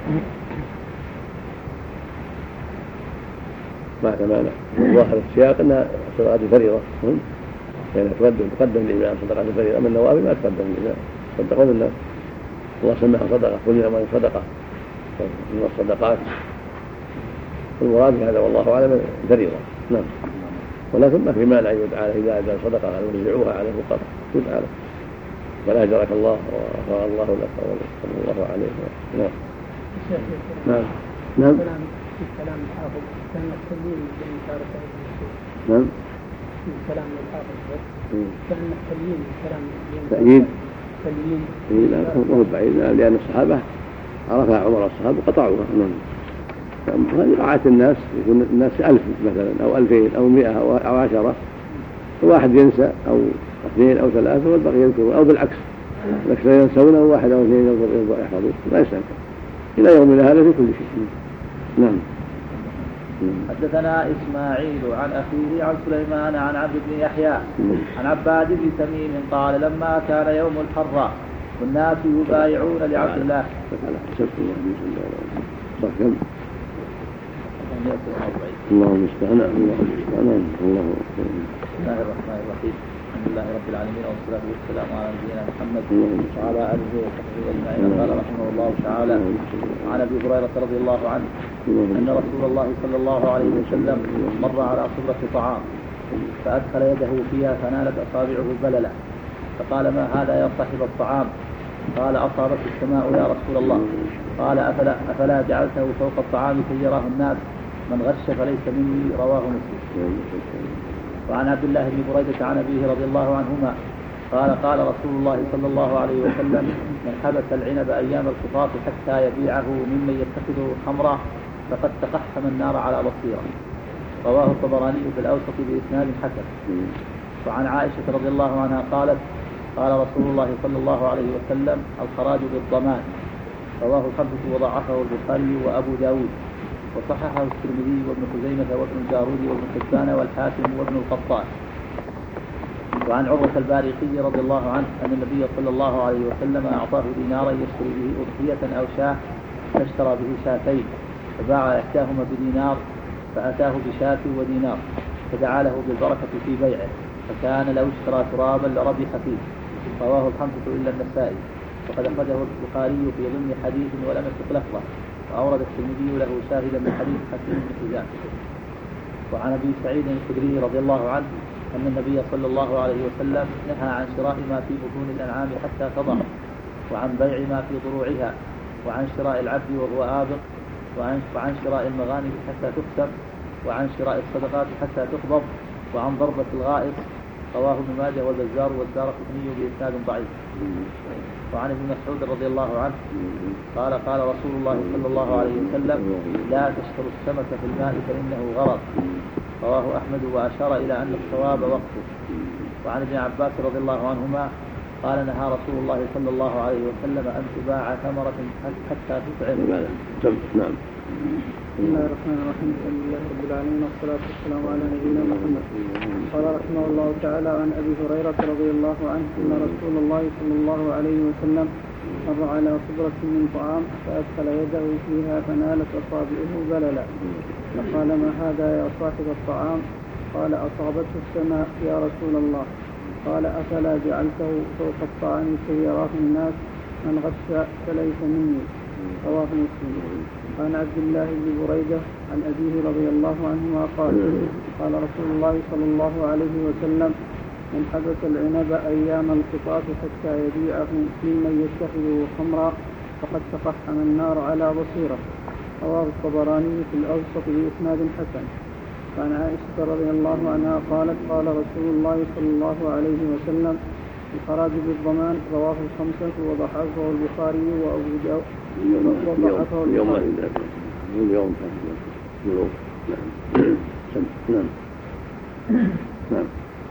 [SPEAKER 2] ما كمان ظاهر السياق أنها صدقة فريضة يعني تقدم تقدم الإمام صدقة فريضة من النوافل ما تقدم الإمام صدقون الناس الله سماها صدقة كل يوم صدقة من الصدقات المراد بهذا والله أعلم فريضة. نعم ولكن ما في مانع يدعى له إذا أدى صدقة أن يرجعوها على الفقراء يدعى له بل أجرك الله وغفر الله لك صلى الله عليه وسلم. نعم نعم نعم
[SPEAKER 5] الكلام الحافظ كان التلميذ من شارك
[SPEAKER 2] نعم
[SPEAKER 5] الكلام الحافظ كان التلميذ الكلام
[SPEAKER 2] تأييد
[SPEAKER 5] تلميذ
[SPEAKER 2] لا هو بعيد لأن الصحابة عرفها عمر الصحابة وقطعوها. نعم هذه رعاية الناس يكون الناس ألف مثلا أو ألفين أو مئة أو عشرة واحد ينسى أو اثنين أو ثلاثة والبقية يذكرون أو بالعكس الأكثر ينسون أو واحد أو اثنين يحفظون لا يسأل إلى يومنا هذا في كل شيء. نعم.
[SPEAKER 3] حدثنا إسماعيل عن أخيه عن سليمان عن عبد بن يحيى عن عباد بن تميم قال لما كان يوم الحرة والناس يبايعون لعبد الله.
[SPEAKER 2] الله المستعان الله المستعان الله.
[SPEAKER 3] بسم الله الرحمن الرحيم الحمد لله رب العالمين والصلاة والسلام على نبينا محمد وعلى آله وصحبه أجمعين. قال رحمه الله تعالى: عن أبي هريرة رضي الله عنه أن رسول الله صلى الله عليه وسلم مر على صبرة طعام فأدخل يده فيها فنالت أصابعه بللا، فقال: ما هذا يا صاحب الطعام؟ قال: أصابت السماء يا رسول الله. قال: أفلا, أفلا جعلته فوق الطعام كي يراه الناس؟ من غش فليس مني. رواه مسلم. وعن عبد الله بن بريدة عن أبيه رضي الله عنهما قال: قال رسول الله صلى الله عليه وسلم: من حبس العنب أيام القطاف حتى يبيعه ممن يتخذه خمرا فقد تقحم النار على بصيرة. رواه الطبراني في الأوسط بإسناد حسن. وعن عائشة رضي الله عنها قالت: قال رسول الله صلى الله عليه وسلم: الخراج بالضمان. رواه الخمسة وضعفه البخاري وأبو داود، وصححه الترمذي وابن خزيمة وابن الجارود وابن حبان والحاكم وابن القطان. وعن عروة البارقي رضي الله عنه أن النبي صلى الله عليه وسلم أعطاه دينارا يشتري به أضحية أو شاة، فاشترى به شاتين، فباع إحداهما بدينار، فأتاه بشاة ودينار، فدعا له بالبركة في بيعه، فكان لو اشترى ترابا لربح فيه. رواه الخمسة إلا النسائي، وقد أخرجه البخاري في ضمن حديث ولم يسق لفظه، وأورد الترمذي له شاهدا من حديث حكيم بن حزام. وعن أبي سعيد الخدري رضي الله عنه أن النبي صلى الله عليه وسلم نهى عن شراء ما في بطون الأنعام حتى تضع، وعن بيع ما في ضروعها، وعن شراء العبد وهو آبق، وعن, وعن شراء المغانم حتى تقسم، وعن شراء الصدقات حتى تقبض، وعن ضربة الغائط. رواه ابن ماجه والبزار والدارقطني بإسناد ضعيف. وعن ابن مسعود رضي الله عنه قال: قال رسول الله صلى الله عليه وسلم: لا تشتروا السمك في الماء فإنه غرض. رواه أحمد وأشار إلى أن الصواب وقته. وعن ابن عباس رضي الله عنهما قال: نهى رسول الله صلى الله عليه وسلم أن تباع ثمرة حتى تطعم.
[SPEAKER 2] نعم.
[SPEAKER 5] بسم الله الرحمن الرحيم. الحمد لله رب العالمين والصلاة والسلام على نبينا محمد. قال رحمه الله تعالى: عن أبي هريرة رضي الله عنه أن رسول الله صلى الله عليه وسلم مر على صبرة من طعام فأدخل يده فيها فنالت أصابعه بللا، فقال: ما هذا يا صاحب الطعام؟ قال: أصابته السماء يا رسول الله. قال: أفلا جعلته فوق الطعام كي يراه الناس؟ من غش فليس مني. رواه مسلم. عن عبد الله بن بريدة عن أبيه رضي الله عنهما قال: قال رسول الله صلى الله عليه وسلم: من حبس العنب أيام القطاف حتى يبيعه ممن يتخذه خمرا فقد تقحم النار على بصيرة. رواه الطبراني في الأوسط بإسناد حسن. وعن عائشة رضي الله عنها قالت: قال رسول الله صلى الله عليه وسلم: الخراج بالضمان. رواه الخمسة وضعفه البخاري وأبو داود وضعفه البخاري.
[SPEAKER 2] اليوم اليوم نعم نعم.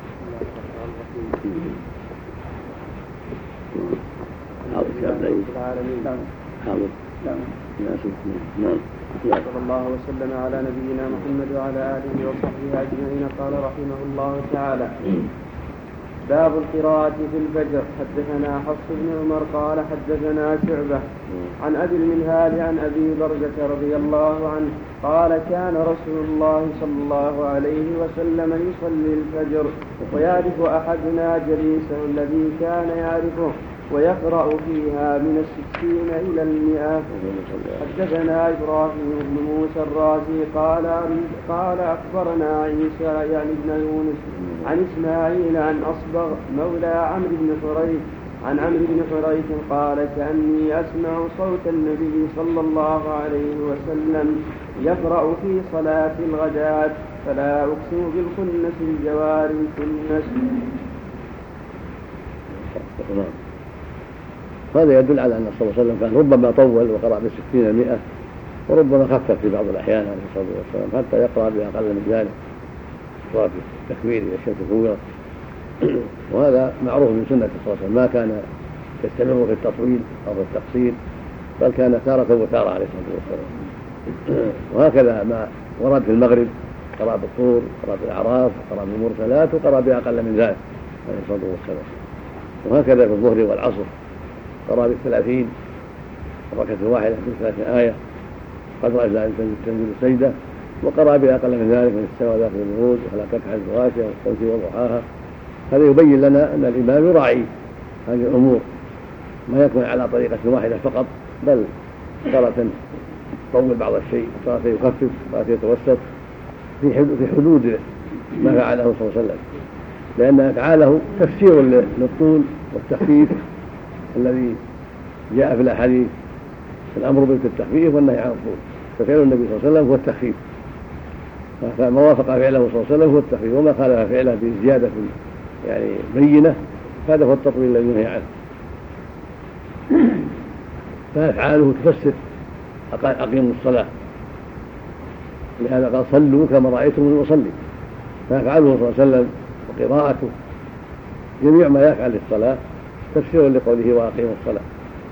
[SPEAKER 2] حاضر يا عبد العالمين. حاضر. نعم. نعم.
[SPEAKER 4] صلى الله وسلم على نبينا محمد وعلى آله وصحبه أجمعين. قال رحمه الله تعالى: باب القراءة في الفجر. حدثنا حفص بن عمر قال حدثنا شعبة عن أبي المنهال عن أبي برزة رضي الله عنه قال: كان رسول الله صلى الله عليه وسلم يصلي الفجر ويعرف أحدنا جليسه الذي كان يعرفه ويقرأ فيها من الستين إلى المئة. حدثنا إبراهيم بن موسى الرازي قال قال أخبرنا عيسى يعني ابن يونس عن إسماعيل عن أصبغ مولى عمرو بن حريث عن عمرو بن حريث قال: كأني أسمع صوت النبي صلى الله عليه وسلم يقرأ في صلاة الغداة فلا أقسم بالخنس الجوار الكنس.
[SPEAKER 2] هذا يدل على أن صلى الله عليه وسلم كان ربما طول وقرأ بالستين مئة، وربما خفف في بعض الأحيان عليه الصلاة والسلام حتى يقرأ بأقل من ذلك صلاة التكبير إذا الشمس كورت. وهذا معروف من سنة صلى الله عليه وسلم، ما كان يستمر في التطويل أو في التقصير، بل كان تارة وتارة عليه الصلاة والسلام. وهكذا ما ورد في المغرب قرأ بالطور، قرأ بالأعراف، قرأ بالمرسلات، وقرأ بأقل من ذلك عليه الصلاة والسلام. وهكذا في الظهر والعصر قرأ بالثلاثين ركعة واحدة في ثلاثين آية قدر أجزاء تنزل السجدة، وقرأ بأقل من ذلك من السماء ذات البروج ولا تكحل الغاشية والشمس وضحاها هذا يبين لنا أن الإمام يراعي هذه الأمور، ما يكون على طريقة واحدة فقط، بل تارة يطول بعض الشيء، تارة يخفف، تارة يتوسط في حدود ما فعله صلى الله عليه وسلم، لأن أفعاله تفسير للطول والتخفيف الذي جاء في الأحاديث، الأمر بالتخفيف والنهي عن الطول، ففعل النبي صلى الله عليه وسلم هو التخفيف، فما وافق فعله صلى الله عليه وسلم هو التخفيف، وما خالف فعله بزيادة يعني بينة هذا هو التطويل الذي ينهي عنه. فأفعاله تفسر أقيموا الصلاة، لهذا قال صلوا كما رأيتم أصلي، فأفعاله صلى الله عليه وسلم وقراءته جميع ما يفعل للصلاة تفسير لقوله وأقيموا الصلاة.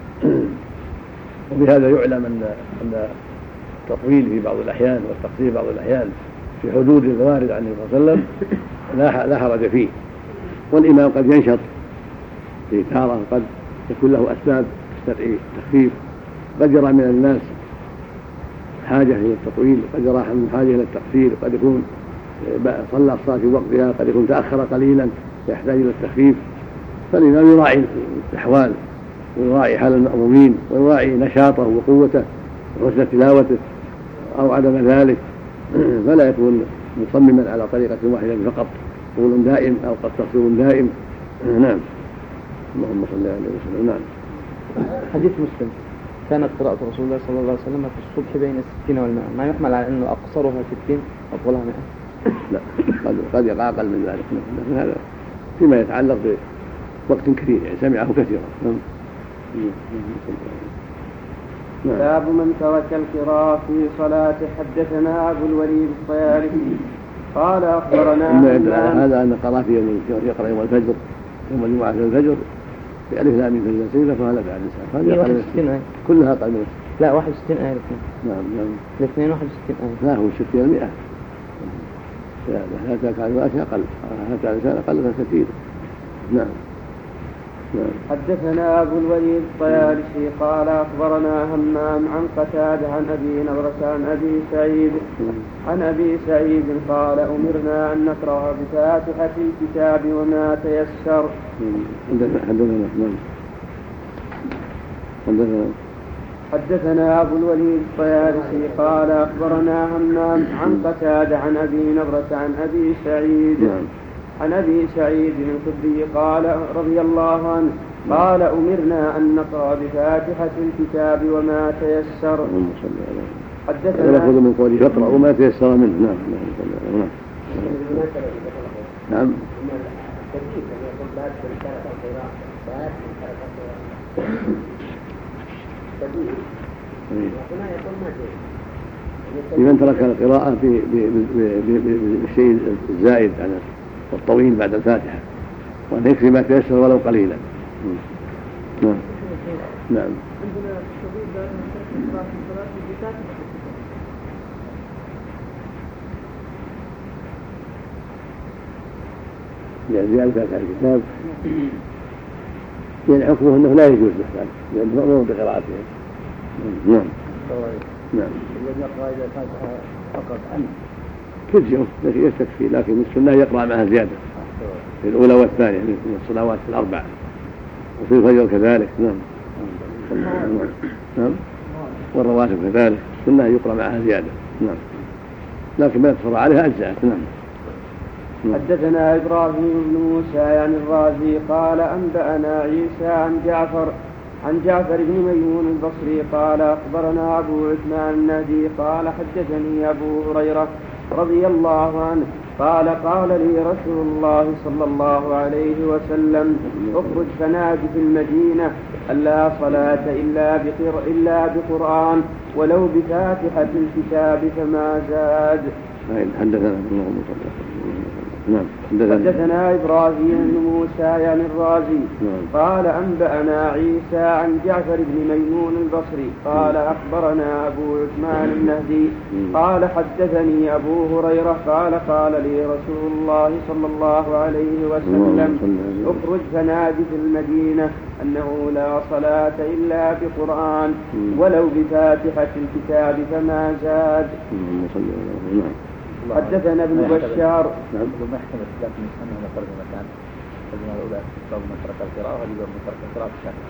[SPEAKER 2] وبهذا يعلم أن أن التطويل في بعض الأحيان والتقصير بعض الأحيان في حدود الوارد عن النبي صلى الله عليه وسلم لا حرج فيه، والإمام قد ينشط في تارة، قد يكون له أسباب تستدعي التخفيف، قد يرى من الناس حاجة إلى التطويل، قد يرى من حاجة إلى التقصير، قد يكون صلى الصلاة في وقتها، قد يكون تأخر قليلا يحتاج إلى التخفيف، فالإمام يراعي الأحوال ويراعي حال المأمومين ويراعي نشاطه وقوته وحسن تلاوته أو عدم ذلك، فلا يكون مصمما على طريقة واحدة فقط، قول دائم أو قد تقصير دائم. نعم. اللهم صل على وسلم. نعم.
[SPEAKER 7] حديث مسلم كانت قراءة رسول الله صلى الله عليه وسلم في الصبح بين الستين والمائة، ما يحمل على أنه أقصرها ستين وأطولها مائة؟
[SPEAKER 2] لا، قد قد يقع أقل من ذلك، لكن هذا فيما يتعلق بوقت كثير يعني سمعه كثيرا. نعم.
[SPEAKER 5] باب من ترك القراءة في صلاة. حدثنا أبو الوليد الطيالسي قال أخبرنا
[SPEAKER 2] هذا أن قرأ في يوم يقرأ يوم الفجر يوم الجمعة في الفجر بألف لام ميم فجر سيدة فهذا بعد الإنسان هذه
[SPEAKER 7] واحد وستين آية
[SPEAKER 2] كلها أقل من
[SPEAKER 7] لا واحد وستين آية الاثنين.
[SPEAKER 2] نعم نعم
[SPEAKER 7] الاثنين واحد وستين آية.
[SPEAKER 2] لا هو ستين المئة. هذا كان الواسع أقل، هذا كان الإنسان أقل كثير. نعم.
[SPEAKER 5] حدثنا أبو الوليد الطيالسي قال أخبرنا همام عن قتادة عن أبي نضرة عن أبي سعيد عن أبي سعيد قال أمرنا أن نقرأ بفاتحة الكتاب وما تيسر.
[SPEAKER 2] حدثنا حدثنا
[SPEAKER 5] حدثنا أبو الوليد الطيالسي قال أخبرنا همام عن قتادة عن أبي نضرة عن أبي سعيد عن أبي سعيد الخدري قال رضي الله عنه قال أمرنا أن نقرأ بفاتحة الكتاب وما تيسر.
[SPEAKER 2] حدثنا يأخذ من قوله فاقرأ وما تيسر منه. نعم نعم نعم. لمن ترك القراءة بالشيء الزائد عن الطويل بعد الفاتحة، وأن يكفي ما تيسر ولو قليلا. نعم نعم. يعني زيادة فاتحة الكتاب يعني حكمه أنه لا يجوز له ذلك لأنه مأمور بقراءته. نعم نعم.
[SPEAKER 3] الذي يقرأ إذا فاتحة فقط عنه
[SPEAKER 2] تجزئه لكن يستكفي، لكن السنة يقرأ معها زيادة في الأولى والثانية من الصلوات الأربع وفي الفجر كذلك. نعم نعم. والرواتب كذلك السنة يقرأ معها زيادة. نعم. لكن ما يقصر عليها أجزاء. نعم.
[SPEAKER 5] حدثنا إبراهيم بن موسى يعني الرازي قال أنبأنا عيسى عن جعفر عن جعفر بن ميمون البصري قال أخبرنا أبو عثمان النهدي قال حدثني أبو هريرة رضي الله عنه قال قال لي رسول الله صلى الله عليه وسلم اخرج فنادي في المدينة أن لا صلاة إلا بقر إلا بقرآن ولو بفاتحة الكتاب فما زاد.
[SPEAKER 2] حدثنا نعم.
[SPEAKER 5] حدثنا إبراهيم بن موسى يعني الرازي قال أنبأنا عيسى عن جعفر بن ميمون البصري قال أخبرنا أبو عثمان النهدي قال حدثني أبو هريرة قال قال لي رسول الله صلى الله عليه وسلم اخرج فنادي في المدينة أنه لا صلاة إلا بقرآن ولو بفاتحة الكتاب فما زاد.
[SPEAKER 3] الله.
[SPEAKER 5] حدثنا ابن بشار.
[SPEAKER 3] نعم. ما يحتمل خلاف من سنة ولا فرق مكان. الذين أولئك باب من ترك القراءة وهذه باب من ترك القراءة الشافعي.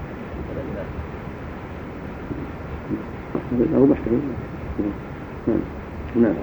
[SPEAKER 2] هو محتمل. نعم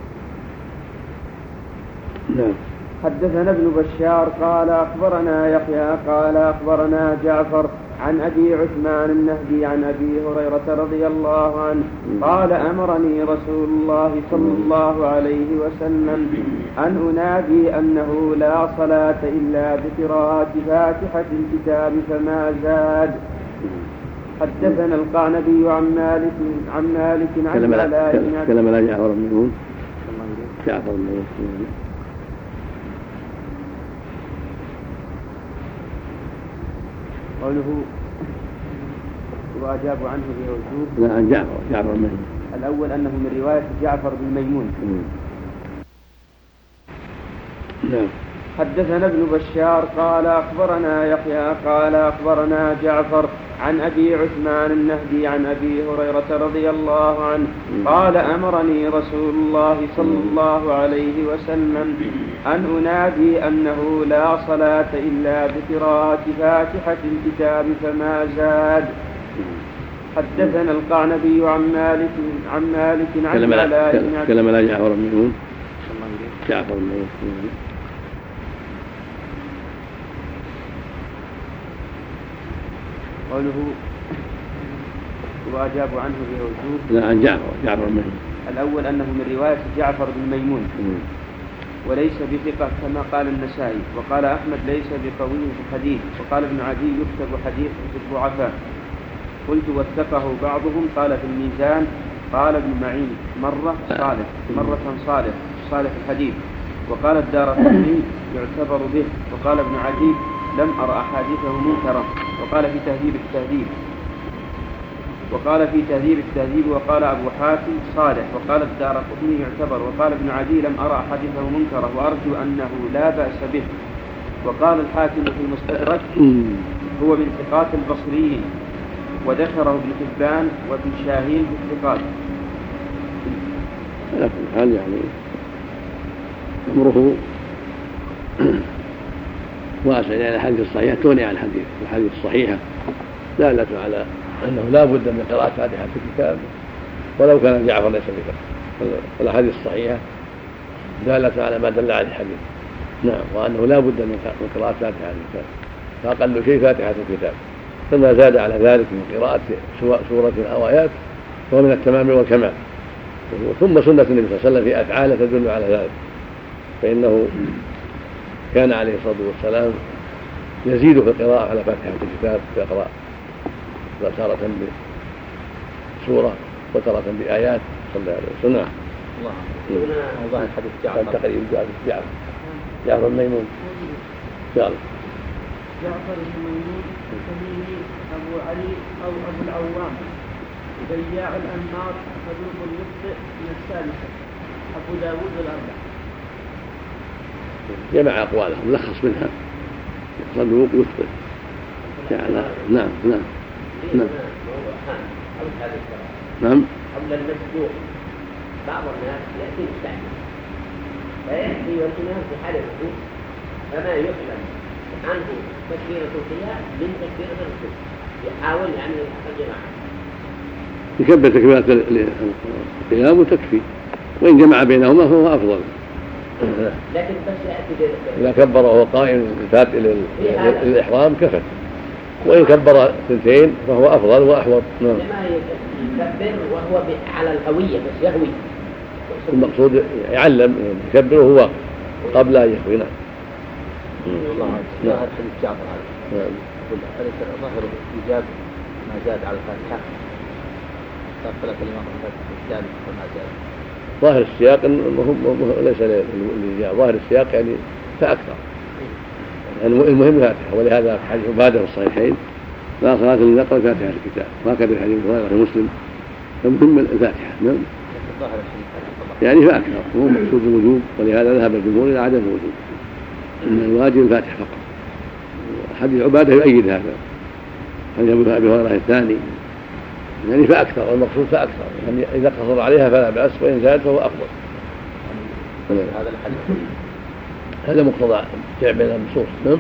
[SPEAKER 2] نعم.
[SPEAKER 1] حدثنا ابن بشار قال أخبرنا يحيى قال أخبرنا جعفر عن أبي عثمان النهدي عن أبي هريرة رضي الله عنه قال أمرني رسول الله صلى الله عليه وسلم أن أنادي أنه لا صلاة إلا بقراءة فاتحة الكتاب فما زاد. حدثنا القعنبي عن مالك عن مالك عن علاء
[SPEAKER 2] كلام لا جعفر بن جعفر بن
[SPEAKER 1] قوله وأجاب عنه بوجوب.
[SPEAKER 2] لا عن جعفر جعفر بن
[SPEAKER 1] الأول أنه من رواية جعفر بن ميمون.
[SPEAKER 2] نعم.
[SPEAKER 1] حدثنا ابن بشار قال أخبرنا يحيى قال أخبرنا جعفر عن أبي عثمان النهدي عن أبي هريرة رضي الله عنه قال أمرني رسول الله صلى الله عليه وسلم أن أنادي أنه لا صلاة إلا بقراءة فاتحة الكتاب فما زاد. حدثنا القعنبي عن مالك عن مالك عن علاء
[SPEAKER 2] كلام لا جعفر بن ميمون جعفر بن ميمون
[SPEAKER 1] قوله وأجاب عنه بوجوب.
[SPEAKER 2] لا عن جعفر جعفر بن ميمون
[SPEAKER 1] الأول أنه من رواية جعفر بن ميمون وليس بثقة كما قال النسائي، وقال أحمد ليس بقوي في الحديث، وقال ابن عدي يكتب حديث في الضعفاء. قلت وثقه بعضهم قال في الميزان قال ابن معين مرة صالح مرة صالح صالح الحديث، وقال الدارقطني يعتبر به، وقال ابن عدي لم أرى أحاديثه منكرا، وقال في تهذيب التهذيب وقال في تهذيب التهذيب وقال أبو حاتم صالح، وقال الدارقطني يعتبر، وقال ابن عدي لم أرى أحاديثه منكرا وأرجو أنه لا بأس به. وقال الحاكم في المستدرك هو من ثقات البصريين، وذكره ابن حبان وابن شاهين في الثقات.
[SPEAKER 2] على كل حال يعني أمره واسع، يعني الحديث الصحيح توني عن الحديث الحديث الصحيحة دالة على أنه لا بد من قراءة فاتحة الكتاب ولو كان جعفر ليس بكثرة. الأحاديث الصحيحة دالة على ما دل عليه الحديث. نعم. وأنه لا بد من قراءة فاتحة الكتاب، فأقل شيء فاتحة الكتاب، فما زاد على ذلك من قراءة سورة أو آيات فهو من التمام والكمال. ثم سنة النبي صلى الله عليه وسلم في أفعاله تدل على ذلك، فإنه كان عليه الصلاة والسلام يزيد في القراءة على فاتحة الكتاب، يقرأ تارة بسورة وتارة بآيات صلى الله عليه وسلم.
[SPEAKER 3] الله الله الحديث جعفر
[SPEAKER 2] تقريبا جعفر جعفر الميمون قال
[SPEAKER 4] جعفر بن ميمون التميمي أبو علي أو أبو العوام بياع الأنماط صدوق المخطئ من الثالثة أبو داود الأربع.
[SPEAKER 2] جمع أقواله ملخص منها صدوق يخطئ يعني. نعم نعم نعم نعم.
[SPEAKER 6] قبل المسبوق بعض الناس يأتي مستعجل فيأتي والإمام في حال الوقوف فما يحسن عنه تكبيرة القيام من تكبيرة الركوع، يحاول يعني يلحق الجماعة
[SPEAKER 2] يكبر تكبيرة القيام وتكفي، وإن جمع بينهما فهو أفضل.
[SPEAKER 6] لكن بس يأتي
[SPEAKER 2] إذا كبر وهو قائم للإحرام كفت، وإن كبر اثنتين فهو أفضل وأحوط.
[SPEAKER 6] نعم. لما يكبر وهو على الهوية بس يهوي،
[SPEAKER 2] المقصود يعلم يكبر وهو قبل أن يهوي. نعم.
[SPEAKER 3] والله هذا حديث جعفر هذا يقول ظاهر إيجاب ما زاد على الفاتحة فلا كلمة الفاتحة فما زاد.
[SPEAKER 2] ظاهر السياق ليس للإيجاب، ظاهر السياق يعني فأكثر، يعني المهم الفاتحة، ولهذا حديث عبادة في الصحيحين لا صلاة إلا يقرأ فاتحة الكتاب، وهكذا الحديث في مسلم فمهم الفاتحة. نعم. يعني فأكثر هو مقصود الوجوب، ولهذا ذهب الجمهور إلى عدم الوجوب، إن الواجب الفاتحة فقط. حديث عبادة يؤيد هذا، حديث أبي هريرة الثاني يعني فأكثر، والمقصود فأكثر، يعني إذا قصر عليها فلا بأس، وإن زاد فهو أفضل.
[SPEAKER 3] هذا الحديث
[SPEAKER 2] هذا مقتضى الجمع بين النصوص. نعم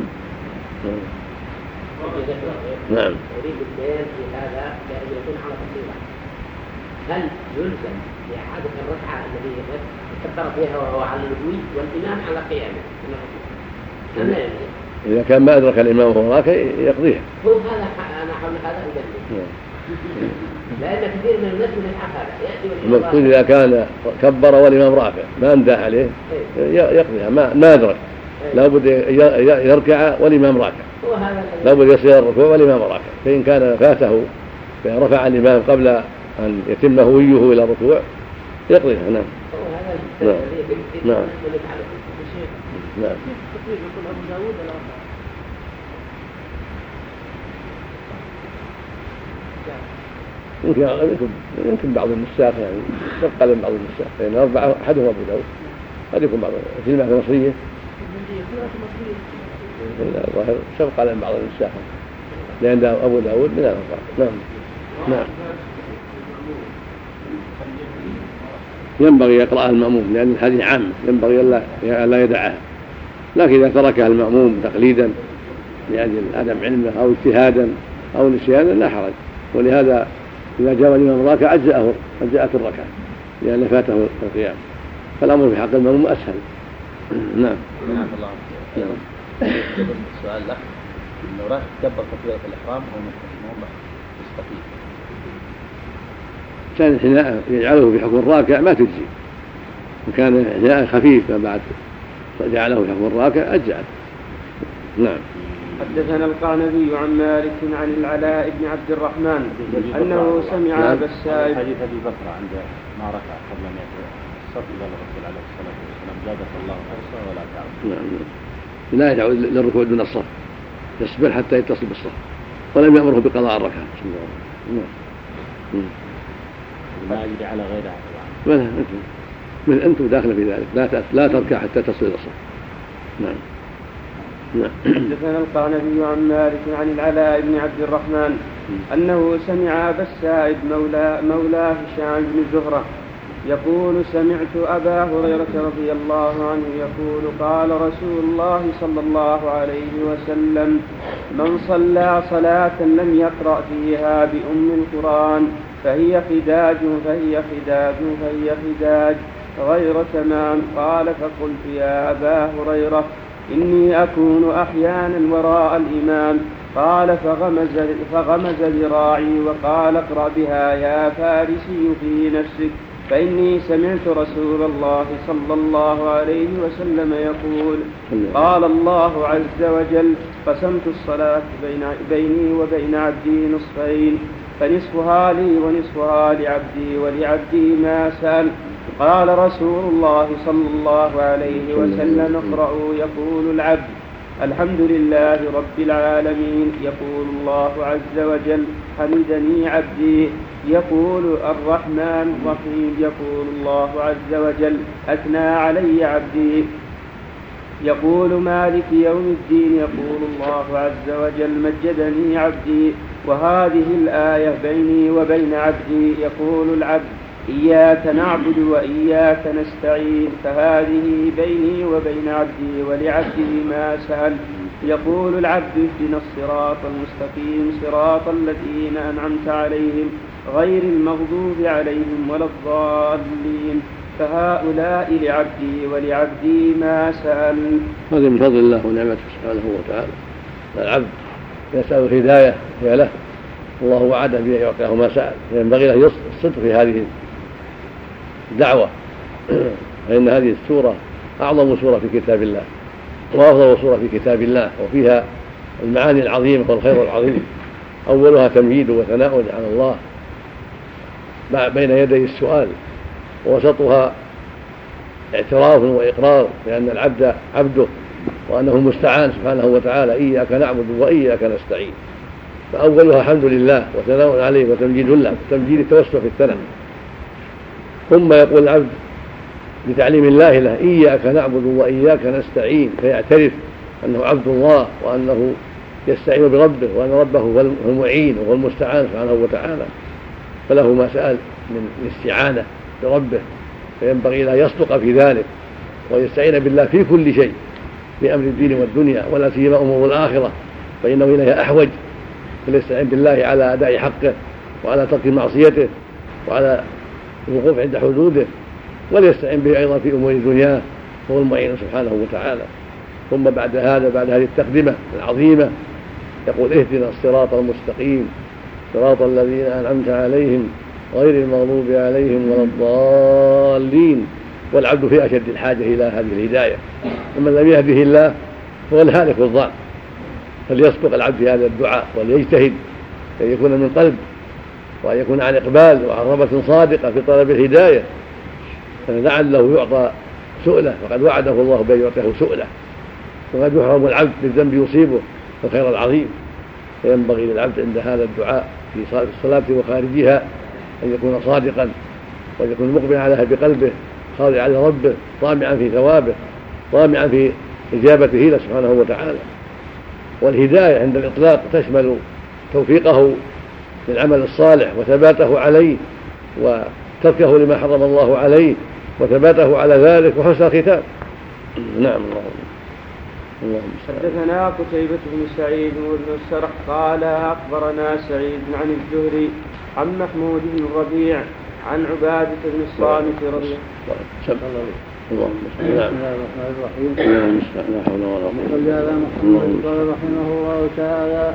[SPEAKER 2] نعم.
[SPEAKER 6] أريد البيان في هذا لأن يكون على تفصيله. هل يلزم بإعادة الركعة التي كبر فيها وهو على الوضوء والإمام على قيامه؟ أم لا يلزم؟
[SPEAKER 2] إذا كان ما أدرك الإمام وهو راكع يقضيها.
[SPEAKER 6] هو هذا أنا حول هذا أدلل. لأن كثير من الناس من يفعل هذا يأتي
[SPEAKER 2] المقصود إذا كان كبر والإمام رافع ما انده عليه يقضيها ما ما أدرك. لابد يركع والإمام راكع. لابد يصير الركوع والإمام راكع. فإن كان فاته فرفع الإمام قبل أن يتم هويه إلى الركوع يقضيها. نعم نعم نعم نعم. يمكن يمكن بعض النساخ يعني يبقى لهم بعض النساخ لأن أربعة أحدهم أبو داود قد يكون بعض الكلمات المصرية الظاهر سبق لهم بعض النساخ لأن أبو داود من الأربعة. نعم نعم. ينبغي يقرأها المأموم لأن الحديث عام ينبغي لا يدعها، لكن إذا تركها المأموم تقليدا لأجل عدم علمه أو اجتهادا أو نسيانا لا حرج. ولهذا إذا جاء الإمام راكع أجزأه أجزأت الركعة لأن فاته القيام، فالأمر في حق المأموم أسهل. نعم.
[SPEAKER 3] نعم الله. نعم. السؤال لك لو راح تكبر تكبيرة الإحرام أو مو مستقيم
[SPEAKER 2] كان الحناء يجعله في حكم الراكع ما تجزي، وكان الحناء خفيف بعد جعله في حكم الراكع أجزأت. نعم.
[SPEAKER 5] حدثنا القعنبي عن مالك عن العلاء بن عبد الرحمن أنه سمع أبا السائب
[SPEAKER 3] حديث أبي بكر عند ما ركع قبل أن يصف إلى الرسول عليه الصلاة والسلام زادت الله حرصه ولا تعب.
[SPEAKER 2] نعم. لا يدعو للركوع دون الصف، يصبر حتى يتصل بالصف ولم يأمره بقضاء الركعة.
[SPEAKER 3] نعم. ما يجري على غيرها
[SPEAKER 2] طبعا. لا أنتم من أنتم داخل في ذلك لا لا تركع حتى تصل إلى الصف. نعم.
[SPEAKER 5] حدثنا القعنبي عن مالك عن العلاء بن عبد الرحمن أنه سمع أبا السائب مولى مولى هشام بن زهرة يقول سمعت أبا هريرة رضي الله عنه يقول قال رسول الله صلى الله عليه وسلم من صلى صلاة لم يقرأ فيها بأم القرآن فهي خداج فهي خداج فهي خداج غير تمام. قال فقلت يا أبا هريرة إني أكون أحيانا وراء الإمام. قال فغمز, فغمز ذراعي وقال اقرأ بها يا فارسي في نفسك فإني سمعت رسول الله صلى الله عليه وسلم يقول قال الله عز وجل قسمت الصلاة بين بيني وبين عبدي نصفين فنصفها لي ونصفها لعبدي ولعبدي ما سأل. قال رسول الله صلى الله عليه وسلم اقرأوا يقول العبد الحمد لله رب العالمين يقول الله عز وجل حمدني عبدي يقول الرحمن الرحيم يقول الله عز وجل أثنى علي عبدي يقول مالك يوم الدين يقول الله عز وجل مجدني عبدي. وهذه الآية بيني وبين عبدي يقول العبد إياك نعبد وإياك نستعين فهذه بيني وبين عبدي ولعبدي ما سأل. يقول العبد اهدنا الصراط المستقيم صراط الذين أنعمت عليهم غير المغضوب عليهم ولا الضالين فهؤلاء لعبدي ولعبدي ما سأل.
[SPEAKER 2] هذا من فضل الله ونعمته سبحانه وتعالى. العبد يسأل الهداية هي له والله وعد بأن يعطيه ما سأل، ينبغي له الصدق في هذه الدعوة فإن هذه السورة أعظم سورة في كتاب الله وأفضل سورة في كتاب الله وفيها المعاني العظيمة والخير العظيم. أولها تمجيد وثناء على الله بين يدي السؤال، ووسطها اعتراف وإقرار بأن العبد عبده وأنه المستعان سبحانه وتعالى إياك نعبد وإياك نستعين. فأولها الحمد لله وثناء عليه وتمجيد له تمجيد التوسع في الثناء. ثم يقول العبد بتعليم الله له إياك نعبد وإياك نستعين فيعترف أنه عبد الله وأنه يستعين بربه وأن ربه هو المعين وهو المستعان سبحانه وتعالى، فله ما سأل من الاستعانة بربه، فينبغي له يصدق في ذلك ويستعين بالله في كل شيء في أمر الدين والدنيا ولا سيما أمور الآخرة فإنه إليها أحوج، فليستعين بالله على أداء حقه وعلى ترك معصيته وعلى الوقوف عند حدوده، وليستعين به أيضا في أمور الدنيا هو المعين سبحانه وتعالى. ثم بعد هذا بعد هذه التقدمة العظيمة يقول اهدنا الصراط المستقيم صراط الذين أنعمت عليهم غير المغضوب عليهم ولا الضالين. والعبد في أشد الحاجة إلى هذه الهداية، ومن لم يهده الله هو الهالك الضال، فليسبق العبد في هذا الدعاء وليجتهد أن يكون من قلب وأن يكون عن إقبال وعن رغبة صادقة في طلب الهداية، فلعله يعطى سؤله، وقد وعده الله بأن يعطيه سؤله، وقد يحرم العبد بالذنب يصيبه الخير العظيم. فينبغي للعبد عند هذا الدعاء في الصلاة وخارجها أن يكون صادقا وأن يكون مقبلا عليها بقلبه خاضعا لربه طامعا في ثوابه طامعا في إجابته له سبحانه وتعالى. والهداية عند الإطلاق تشمل توفيقه للعمل الصالح وثباته عليه وتركه لما حرم الله عليه وثباته على ذلك وحسن الختام. نعم. اللهم
[SPEAKER 8] حدثنا قتيبة بن سعيد بن السرح قال أخبرنا سعيد عن الزهري عن محمود بن الربيع عن عبادة بن الصامت رضي الله
[SPEAKER 2] عنه.
[SPEAKER 5] بسم الله الرحمن الرحيم.
[SPEAKER 2] لا حول ولا قوة
[SPEAKER 5] إلا بالله. قال رحمه الله تعالى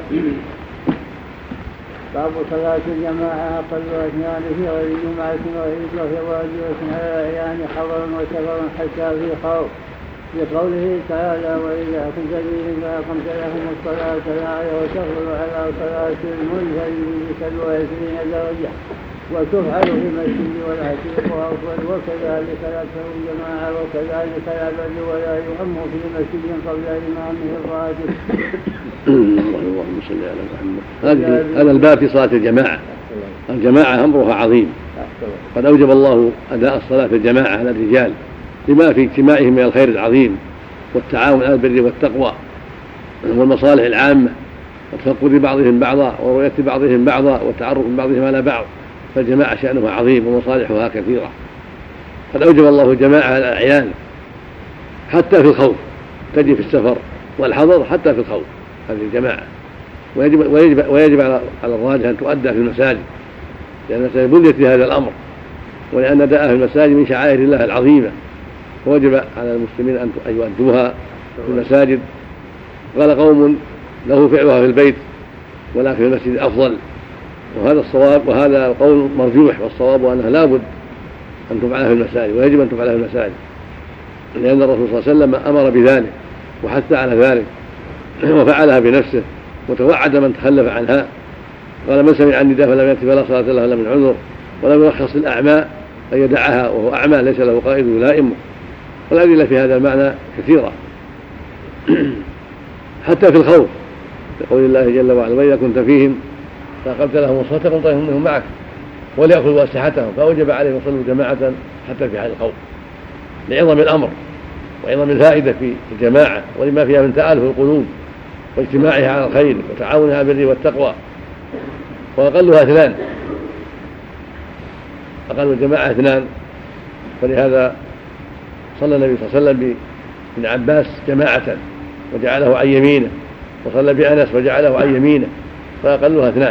[SPEAKER 5] باب صلاة الجماعة أقل اثنان في غير جمعة وغير واجبة على الأعيان حضرا وسفرا حتى في خوف، لقوله تعالى وإذا كنت بهم فأقمت لهم الصلاة فلا وتفضل على صلاة المنفرد بسبع وعشرين درجة وتفعل في المسجد والعتيق وأفضل، وكذلك الأكثر الجماعة وكذلك الأبد ولا يؤم في مسجد قبل إمامه الراتب.
[SPEAKER 2] اللهم صل على محمد. هذا الباب في صلاة الجماعة. الجماعة أمرها عظيم، قد أوجب الله أداء الصلاة في الجماعة على الرجال لما في اجتماعهم من الخير العظيم والتعاون على البر والتقوى والمصالح العامة وتفقد بعضهم بعضا ورؤية بعضهم بعضا والتعرف من بعضهم على بعض، فالجماعة شأنها عظيم ومصالحها كثيرة. قد أوجب الله الجماعة على الأعيان حتى في الخوف، تجي في السفر والحضر حتى في الخوف هذه الجماعة، ويجب, ويجب, ويجب على الراجح أن تؤدى في المساجد، لأن المساجد بنيت لهذا الأمر، ولأن أداءها في المساجد من شعائر الله العظيمة، ووجب على المسلمين أن يؤدوها في المساجد. قال قوم له فعلها في البيت ولكن في المسجد أفضل، وهذا الصواب وهذا القول مرجوح، والصواب أنها لابد أن تفعلها في المساجد ويجب أن تفعلها في المساجد، لأن الرسول صلى الله عليه وسلم أمر بذلك وحث على ذلك وفعلها بنفسه وتوعد من تخلف عنها. قال من سمع النداء فلم يأت فلا صلاة له إلا من عذر، ولم يرخص للأعمى أن يدعها وهو أعمى ليس له قائد يلائمه. والأدلة في هذا المعنى كثيرة حتى في الخوف، لقول الله جل وعلا وإذا كنت فيهم فأقمت لهم الصلاة فقم طائفة منهم معك وليأخذوا أسلحتهم، فأوجب عليهم يصلوا جماعة حتى في حال الخوف لعظم الأمر وعظم الفائدة في الجماعة ولما فيها من تآلف القلوب واجتماعها على الخير وتعاونها بالبر والتقوى. وأقلها اثنان، أقل الجماعة اثنان، فلهذا صلى النبي صلى الله عليه وسلم بابن عباس جماعة وجعله عن يمينه، وصلى بأنس وجعله عن يمينه، فأقلها اثنان،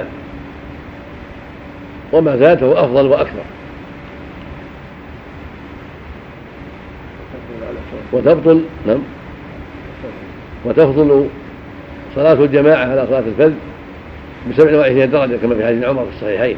[SPEAKER 2] وما زاد فهو أفضل وأكثر. وتبطل نعم وتفضل صلاة الجماعة على صلاة الفرد بسبع وعشرين درجة كما في حديث عمر في الصحيحين،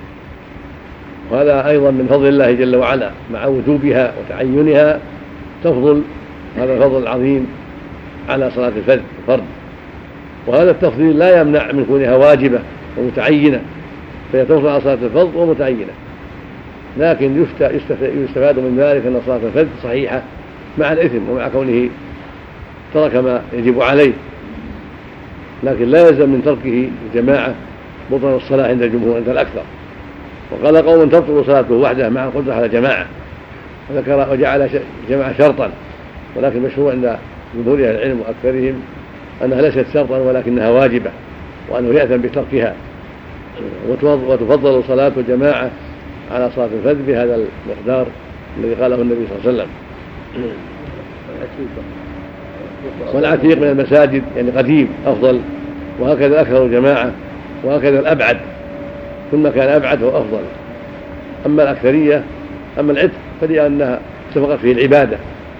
[SPEAKER 2] وهذا أيضا من فضل الله جل وعلا مع وجوبها وتعينها تفضل هذا الفضل العظيم على صلاة الفرد فرد. وهذا التفضيل لا يمنع من كونها واجبة ومتعينة، فهي تفضل على صلاة الفرد ومتعينة، لكن يستفاد من ذلك أن صلاة الفرد صحيحة مع الإثم ومع كونه ترك ما يجب عليه، لكن لا يلزم من تركه الجماعة بطل الصلاة عند الجمهور عند الأكثر. وقال قوم تبطل صلاته وحده مع القدرة على جماعة، وذكر وجعل جماعة شرطا، ولكن مشروع عند جمهور أهل العلم وأكثرهم أنها ليست شرطا ولكنها واجبة، وأنه يأثم بتركها، وتفضل صلاة الجماعة على صلاة الفرد بهذا المقدار الذي قاله النبي صلى الله عليه وسلم. والعتيق من المساجد يعني قديم أفضل، وهكذا أكثر الجماعة، وهكذا الأبعد، كل ما كان أبعد هو أفضل. أما الأكثرية أما العتق فلأنها اتفقت فيه العبادة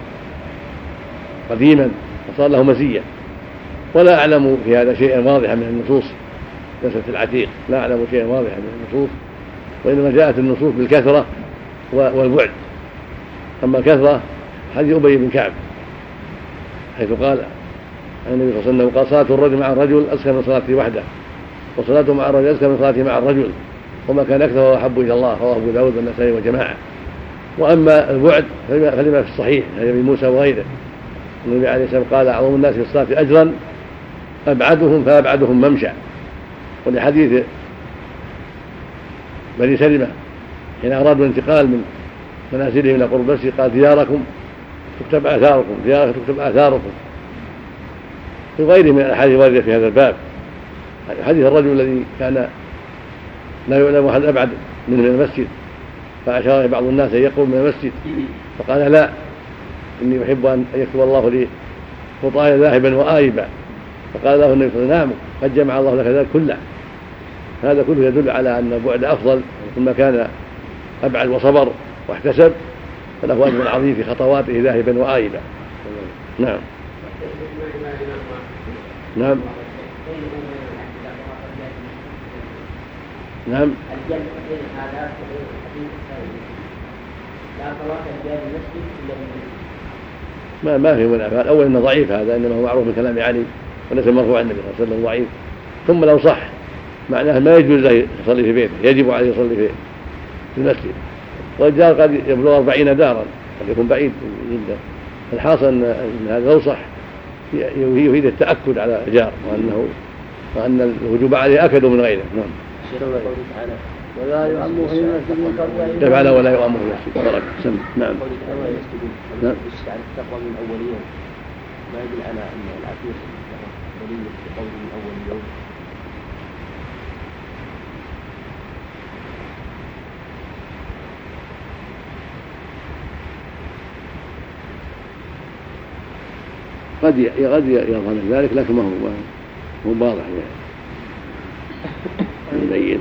[SPEAKER 2] قديما وصار له مزية. ولا أعلم في هذا شيئا واضحا من النصوص مسألة العتيق، لا أعلم شيئا واضحا من النصوص، وإنما جاءت النصوص بالكثرة والبعد. أما الكثرة حديث أبي بن كعب حيث قال عن النبي صلى الله عليه وسلم قال صلاة الرجل مع الرجل أزكى من صلاته وحده، وصلاته مع الرجل أزكى من صلاته مع الرجل، وما كان أكثر وأحب إلى الله، رواه أبو داود والنسائي وجماعة. وأما البعد فلما في الصحيح عن أبي موسى وغيره النبي عليه الصلاة والسلام قال أعظم الناس في الصلاة أجرا أبعدهم فأبعدهم ممشى. ولحديث بني سلمة حين أرادوا الانتقال من منازلهم إلى قرب المسجد قال دياركم تكتب آثاركم، دياركم تكتب آثاركم، في غيره من الأحاديث الواردة في هذا الباب. حديث الرجل الذي كان لا يعلم أحد أبعد منه من المسجد، فأشار بعض الناس أن يقوم من المسجد فقال لا، إني أحب أن يكتب الله لي خطايا ذاهبا وآيبا، فقال له النبي صلى الله عليه وسلم قد جمع الله لك ذلك كله. هذا كله يدل على أن البعد أفضل، ثم كان أبعد وصبر واحتسب فله أجر عظيم في خطواته ذاهبا وآيبا. نعم نعم نعم ما ما في منافاة. أولا إنه ضعيف هذا، إنما هو معروف بكلام علي وليس مرفوع عن النبي صلى الله عليه وسلم، ضعيف. ثم لو صح معناه ما يجوز له يصلي في بيته، يجب عليه يصلي في المسجد. والجار قد يبلغ أربعين دارا، قد يكون بعيد جدا. الحاصل أن هذا لو صح يفيد التأكد على الجار، وأنه وأن الوجوب عليه أكد من غيره. نعم.
[SPEAKER 1] ولا يؤمه في المسجد من قبل
[SPEAKER 2] يفعل ولا يؤمه في المسجد. سم. نعم.
[SPEAKER 6] نعم. التقوى من أول يوم ما يدل على أن العتيق ولي بقول من أول يوم.
[SPEAKER 2] قد قد يظهر ذلك لكن ما هو هو واضح يعني يبين.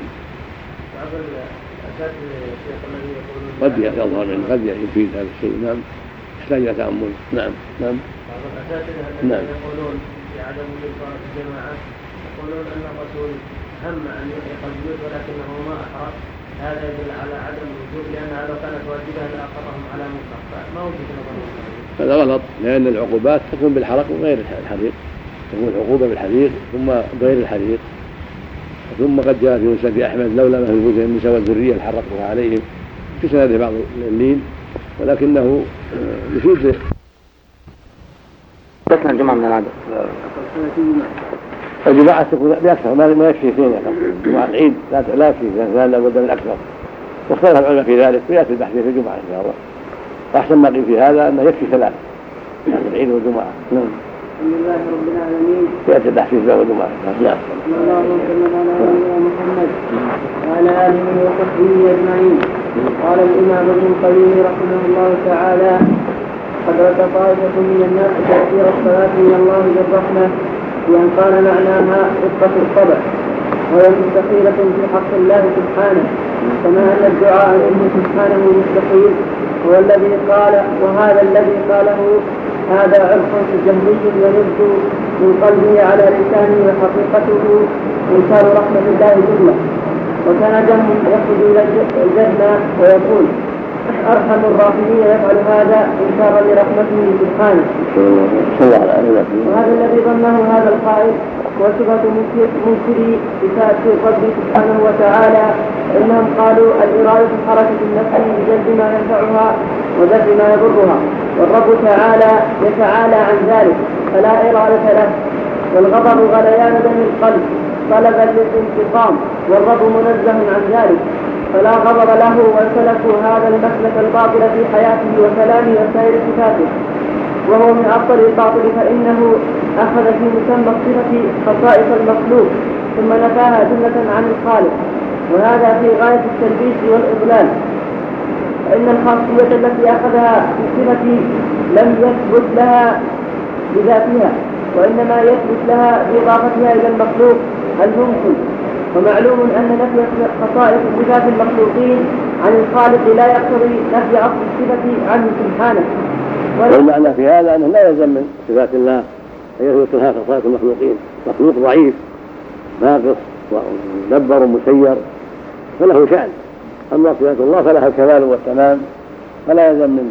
[SPEAKER 2] قد يظهر منه قد يفيد هذا الشيء. نعم يحتاج الى تامل. نعم نعم
[SPEAKER 4] بعض الاساتذه الذين نعم. يقولون في عدم وجود صلاه الجماعه يقولون ان الرسول هم ان يحرق البيوت ولكنه ما احرق، هذا يدل على عدم الوجود، لانها لو كانت واجبه لاقرهم على منكر، فما وجد نظر.
[SPEAKER 2] هذا غلط، لان العقوبات تكون بالحرق وغير الحريق، تكون العقوبه بالحريق ثم غير الحريق. ثم قد جاء في مسند احمد لولا ما في البيوت النساء والذريه لحرقتها عليهم، في سنده بعض اللين، ولكنه يفيد.
[SPEAKER 7] تسمع الجمعه من العاده.
[SPEAKER 2] الجماعه تكون باكثر، ما يكفي اثنين، جمعه العيد لا يكفي لا لا بد من اكثر. واختلف العلماء في ذلك، وياتي البحث في الجمعه ان شاء الله. واحسن ما قيل في هذا انه يكفي ثلاث، يعني العيد والجمعه. نعم.
[SPEAKER 1] الحمد لله رب العالمين.
[SPEAKER 2] ياتي البحث في الجمعه والجمعه. نعم.
[SPEAKER 1] صلى الله وسلم على نبينا محمد وعلى اله وصحبه اجمعين. قال الامام ابن القيم رحمه الله تعالى: حضرت طائفه من الناس تاثير الصلاه من الله بالرحمه، بان قال معناها رقه الطبع، وهي مستحيله في حق الله سبحانه، كما ان الدعاء منه سبحانه مستحيل. هو الذي قال: وهذا الذي قاله هذا عرف جهلي ينز من قلبه على لسانه، وحقيقته انكار رحمه الله جمله. وكان جهم يخرج الى الجنه ويقول: ارحم الراحمين يفعل هذا انكارا لرحمته سبحانه. وهذا الذي ظنه هذا القائل وصفة منكري بتأثير الرب سبحانه وتعالى، إنهم قالوا الإرادة حركة النفس بجلب ما ينفعها ودفع ما يضرها، والرب تعالى يتعالى عن ذلك فلا إرادة له. والغضب غليان دم القلب طلبا للانتقام، والرب منزه عن ذلك فلا غضب له. وسلكوا هذا المسلك الباطل في حياته وكلامه وسائر صفاته، وهو من أبطل الباطل، فإنه أخذ في مسمى الصفة خصائص المخلوق ثم نفاها جملة عن الخالق، وهذا في غاية التلبيس والإضلال. فإن الخاصية التي أخذها في الصفة لم يثبت لها
[SPEAKER 4] بذاتها، وإنما يثبت لها بإضافتها إلى المخلوق الممكن. ومعلوم أن نفي خصائص صفات المخلوقين عن الخالق لا يقتضي نفي أصل الصفة عنه سبحانه.
[SPEAKER 2] والمعنى في هذا أنه لا يلزم من صفات الله أن يثبت لها خصائص المخلوقين. مخلوق ضعيف ناقص ومدبر ومسير فله شأن، أما صفات الله فلها الكمال والتمام، فلا يلزم من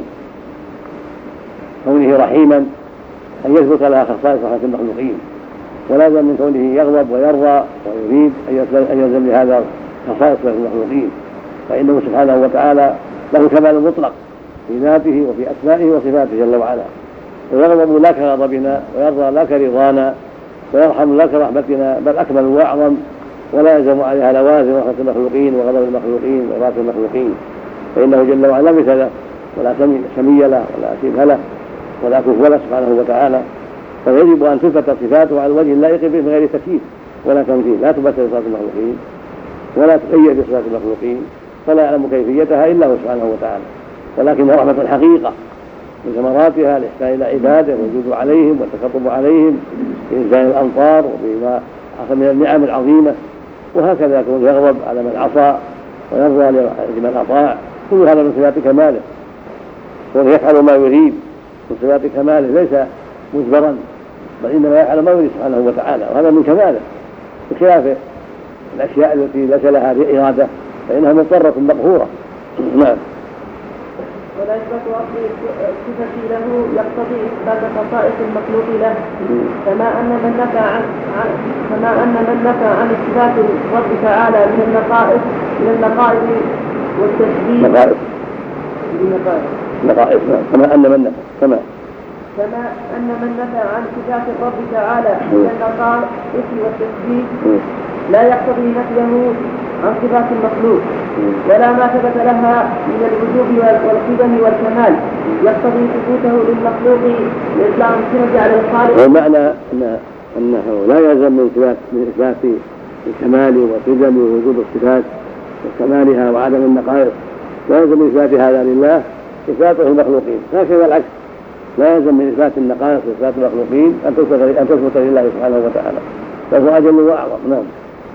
[SPEAKER 2] كونه رحيما أن يثبت لها خصائص المخلوقين، ولا يلزم من كونه يغضب ويرضى ويريد أن يلزم لهذا خصائص المخلوقين، فإنه سبحانه وتعالى له كمال مطلق في ذاته وفي أسمائه وصفاته جل وعلا، ويغضب لا كغضبنا ويرضى لا كرضانا ويرحم لا كرحمتنا، بل أكمل وأعظم، ولا يلزم عليها لوازم رحمة المخلوقين وغضب المخلوقين وإرادة المخلوقين، فإنه جل وعلا مثل له ولا سمي له ولا شبه له ولا كفو له سبحانه وتعالى، فيجب أن تثبت صفاته على الوجه اللائق به من غير تكييف ولا تمثيل، لا تمثل صفات المخلوقين ولا تقيد بصفات المخلوقين، فلا يعلم كيفيتها إلا هو سبحانه وتعالى، ولكن رحمة الحقيقة من ثمراتها الإحسان إلى عباده والجود عليهم والتخطب عليهم بإنزال الأمطار وبما حصل من النعم العظيمة، وهكذا يكون يغضب على من عصى ويرضى لمن أطاع، كل هذا من صفات كماله، ويفعل ما يريد من صفات كماله، ليس مجبرا بل إنما يفعل ما يريد سبحانه وتعالى، وهذا من كماله، بخلاف الأشياء التي ليس لها إرادة فإنها مضطرة مقهورة. نعم.
[SPEAKER 4] ولا إثبات أصل الصفة له يقتضي إثبات خصائص المخلوق له، كما أن من نفى عن كما أن من نفى عن إثبات الرب تعالى من النقائص من النقائص والتشبيه
[SPEAKER 2] نقائص
[SPEAKER 4] بالنقائص
[SPEAKER 2] نقائص كما أن من نفى كما
[SPEAKER 4] كما أن من نفى عن صفات الرب تعالى من النقائص والتشبيه لا يقتضي نفيه عن صفات المخلوق، ولا ما ثبت لها من الوجوب والقدم والكمال يقتضي ثبوته للمخلوق لإطلاق السنة على الخالق.
[SPEAKER 2] والمعنى أن أنه لا يلزم من إثبات من إثبات الكمال والقدم ووجود الصفات وكمالها وعدم النقائص، لا يلزم من إثبات هذا لله إثباته المخلوقين، هكذا العكس، لا يلزم من إثبات النقائص وإثبات المخلوقين أن تثبت أن تثبت لله سبحانه وتعالى، فهو أجل وأعظم. نعم.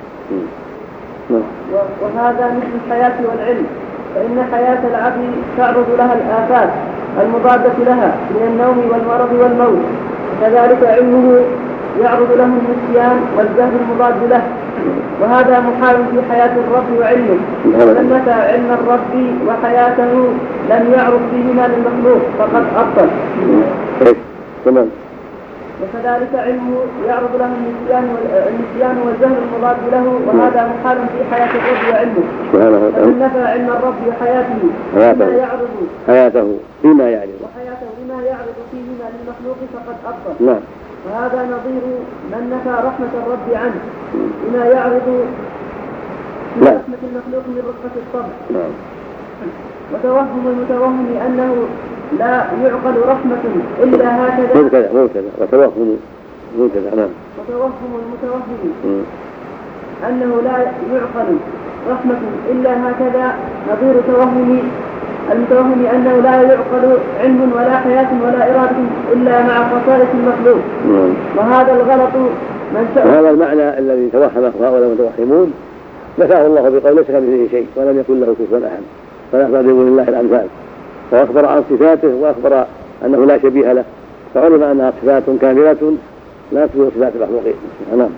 [SPEAKER 4] وهذا مثل الحياة والعلم، فإن حياة العبد تعرض لها الآفات المضادة لها من النوم والمرض والموت، كذلك علمه يعرض له النسيان والجهل المضاد له، وهذا محال في حياة الرب وعلمه، فمن نفى علم الرب وحياته لم يعرض فيهما للمخلوق فقد أبطل.
[SPEAKER 2] تمام.
[SPEAKER 4] وكذلك علمه يعرض له النسيان والنسيان والجهل المضاد له، وهذا محال في حياة الرب وعلمه، فمن نفى علم الرب وحياته فيما يعرض
[SPEAKER 2] حياته فيما يعرض
[SPEAKER 4] وحياته بما يعرض فيهما للمخلوق فقد أبطل.
[SPEAKER 2] نعم.
[SPEAKER 4] وهذا نظير من نفى رحمة الرب عنه بما يعرض في رحمة المخلوق من رقة الطبع.
[SPEAKER 2] نعم.
[SPEAKER 4] وتوهم المتوهم أنه لا يعقل رحمة إلا هكذا.
[SPEAKER 2] مبتدأ مبتدأ وتوهم مبتدأ. نعم.
[SPEAKER 4] وتوهم المتوهم أنه لا يعقل رحمة إلا هكذا نظير توهم المتوهم أنه لا يعقل علم ولا حياة ولا إرادة إلا مع خصائص المخلوق.
[SPEAKER 2] نعم.
[SPEAKER 4] وهذا الغلط منشأ.
[SPEAKER 2] وهذا المعنى الذي توهمه هؤلاء المتوهمون نفاه الله بقول ليس كمثله شيء ولم يكن له كفوا أحد، فلا يضرب لله الأمثال، وأخبر عن صفاته وأخبر أنه لا شبيه له، فعلم أنها صفات كاملة لا تشبه صفات المخلوقين. نعم.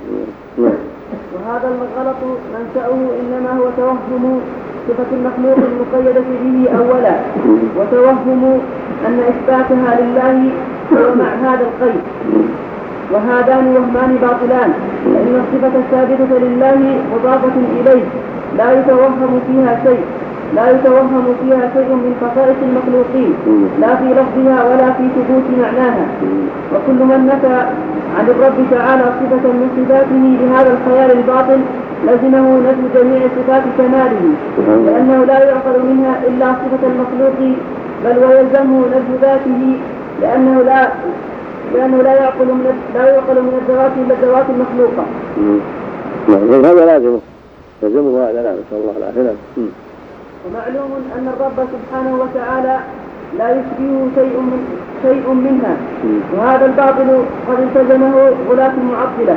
[SPEAKER 4] وهذا الغلط منشأه إنما هو توهم صفة المخلوق المقيدة به أولا، وتوهم أن إثباتها لله هو مع هذا القيد، وهذان وهمان باطلان، لأن الصفة الثابتة لله مضافة إليه لا يتوهم فيها شيء لا يتوهم فيها شيء من خصائص المخلوقين، لا في لفظها ولا في ثبوت معناها. وكل من نفى عن الرب تعالى صفة من صفاته بهذا الخيال الباطل لزمه نفي جميع صفات كماله، لأنه لا يعقل منها إلا صفة المخلوق، بل ويلزمه نفي ذاته، لأنه لا لأنه لا يعقل من لا يعقل من الذوات إلا الذوات المخلوقة.
[SPEAKER 2] نعم. هذا لازمه يلزمه هذا. نعم. نسأل الله العافية.
[SPEAKER 4] ومعلوم أن الرب سبحانه وتعالى لا يشبهه شيء من شيء منها، وهذا الباطل قد التزمه غلاة المعطلة،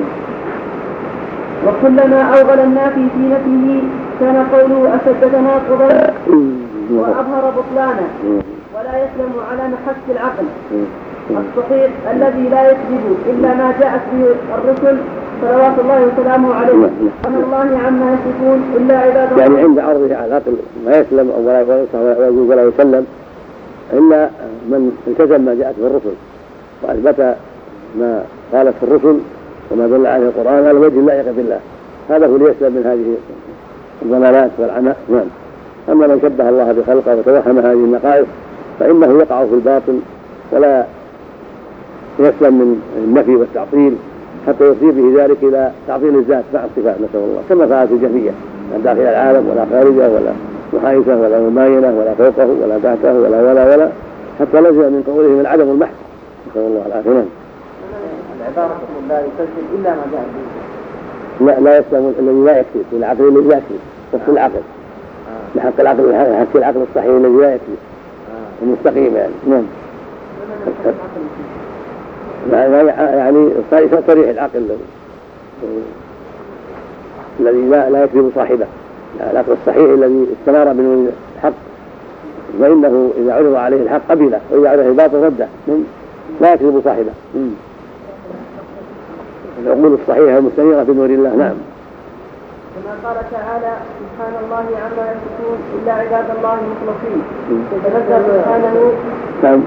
[SPEAKER 4] وكلما أوغل النافي في نفيه كان قوله أشد تناقضا وأظهر بطلانا، ولا يسلم على محك العقل الصحيح الذي لا يكذب إلا ما جاءت به الرسل صلوات الله وسلامه عليه، أن الله عما يصفون إلا عباد الله.
[SPEAKER 2] يعني عند عرضه على العقل ما يسلم ولا يسلم إلا من التزم ما جاءت به الرسل وأثبت ما قالت الرسل وما دل عليه القرآن على وجه اللائق بالله، هذا هو ليسلم من هذه الضلالات والعناء. نعم. أما من شبه الله بخلقه وتوهم هذه النقائص فإنه يقع في الباطل ولا يسلم من النفي والتعطيل حتى يصيب به ذلك إلى تعطيل الذات مع الصفات، نسأل الله، كما فعلت الجهمية لا داخل العالم ولا خارجه ولا محايثة ولا مماينة ولا فوقه ولا تحته ولا ولا ولا حتى لزم من قولهم العدم المحض، نسأل الله العافية.
[SPEAKER 1] العبارة لا يكذب إلا ما جاء به.
[SPEAKER 2] لا لا يسلم الذي لا يكذب، العقل الذي يكذب، نفس العقل لحق العقل حق العقل الصحيح الذي لا يكذب المستقيم يعني. نعم. يعني صريح العقل الذي لا لا يكذب صاحبه، العقل الصحيح الذي استنار بنور الحق، وإنه إذا عرض عليه الحق قبله وإذا عرض الباطل رده، لا يكذب صاحبه. العقول الصحيحة المستنيرة بنور الله. نعم.
[SPEAKER 4] كما قال تعالى سبحان الله عما يصفون إلا عباد الله المخلصين، تنزل سبحانه
[SPEAKER 2] نعم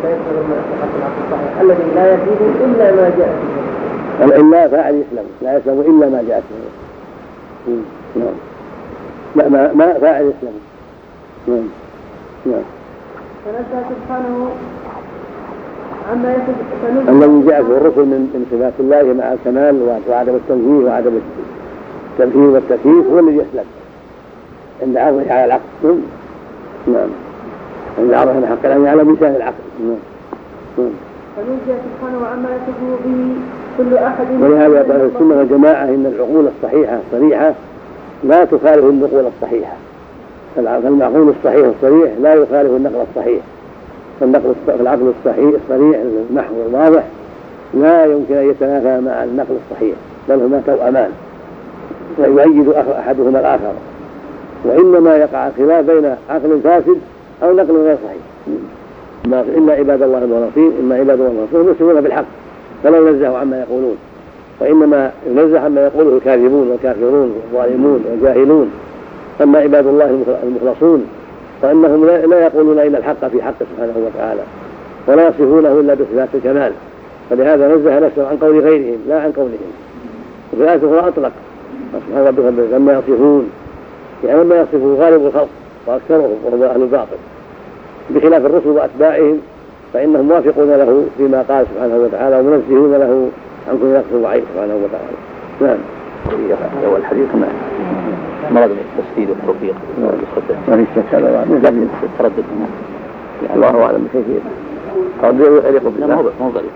[SPEAKER 4] الذي لا يكذب إلا ما جاء به.
[SPEAKER 2] إلا فاعل يسلم، لا يسلم إلا ما جاء به. نعم. لا ما ما فاعل يسلم. نعم. نعم.
[SPEAKER 4] تنزل سبحانه عما يصفون
[SPEAKER 2] الذي جاء به الرسل من صفات الله مع الكمال وعدم التنزيه وعدم التمثيل والتكييف هو الذي يسلم عند عرضه على العقل. نعم. عند عرضه على حق العلم على ميزان العقل. نعم.
[SPEAKER 4] فنزل سبحانه عما يصفه به كل أحد.
[SPEAKER 2] ولهذا قال السنة والجماعة إن العقول الصحيحة الصريحة لا تخالف النقول الصحيحة، فالمعقول الصحيح الصريح لا يخالف النقل الصحيح، فالنقل العقل الصحيح الصريح المحو الواضح لا يمكن أن يتنافى مع النقل الصحيح، بل هما توأمان ويؤيد أحدهما الآخر، وإنما يقع خلاف بين عقل فاسد أو نقل غير صحيح. إلا عباد الله المخلصين، إما عباد الله المخلصين يسلمون بالحق فلا ينزهوا عما يقولون، وإنما ينزه عما يقوله الكاذبون والكافرون والظالمون والجاهلون. أما عباد الله المخلصون فإنهم لا يقولون إلا الحق في حق سبحانه وتعالى ولا يصفونه إلا بصفات الكمال، فلهذا نزه نفسه عن قول غيرهم لا عن قولهم. وفي الآية الأخرى أطلق سبحانه ربهم لما يصفون، يعني لما يصفه غالب الخلق وأكثرهم وهو أهل الباطل، بخلاف الرسل وأتباعهم فإنهم موافقون له فيما قال سبحانه وتعالى ومنزهون له عن كل نقص وعيب سبحانه وتعالى. نعم.
[SPEAKER 3] هو الحديث مرض التسديد والتوفيق
[SPEAKER 2] ما في شك هذا
[SPEAKER 3] لكن التردد
[SPEAKER 2] الله أعلم بكيفية تردد يليق بالله.
[SPEAKER 3] مو ذلك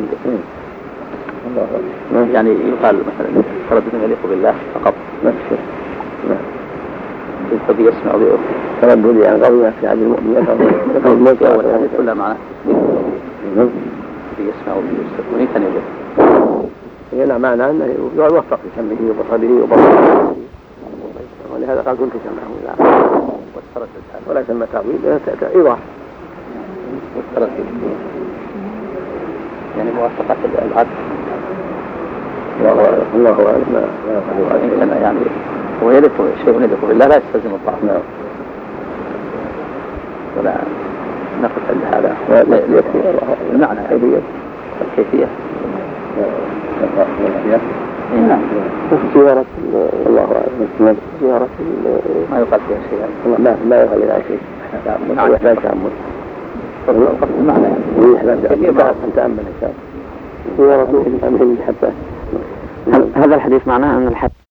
[SPEAKER 3] يعني يقال مثلا تردد يليق بالله فقط
[SPEAKER 2] ما في شك.
[SPEAKER 3] الذي يسمع به
[SPEAKER 2] تردد يعني قضية في عدل المؤمن
[SPEAKER 3] يقول الموت أول الحديث كلها معناه الذي يسمع به ونيتا يجب
[SPEAKER 2] هنا معنى أنه يوفق في سمعه وبصره وبصره، ولهذا قال كنت سمعه لا ولا سمى تعويل إيضاح
[SPEAKER 3] والتردد يعني موافقة العدل.
[SPEAKER 2] الله أعلم ما
[SPEAKER 3] يفعل يعني هو يلف شيء يلف بالله لا يستلزم الطاعة.
[SPEAKER 2] نعم.
[SPEAKER 3] ولا نقف عند هذا
[SPEAKER 2] يكفي
[SPEAKER 3] المعنى الكيفية.
[SPEAKER 2] نعم. زيارة الله أعلم زيارة
[SPEAKER 3] ما يقال فيها شيء
[SPEAKER 2] لا ما يقال فيها شيء لا يحتاج تأمل
[SPEAKER 3] المعنى
[SPEAKER 2] أن تأمل إن شاء الله زيارة الأمهل حتى
[SPEAKER 7] هذا الحديث معناه أن الحديث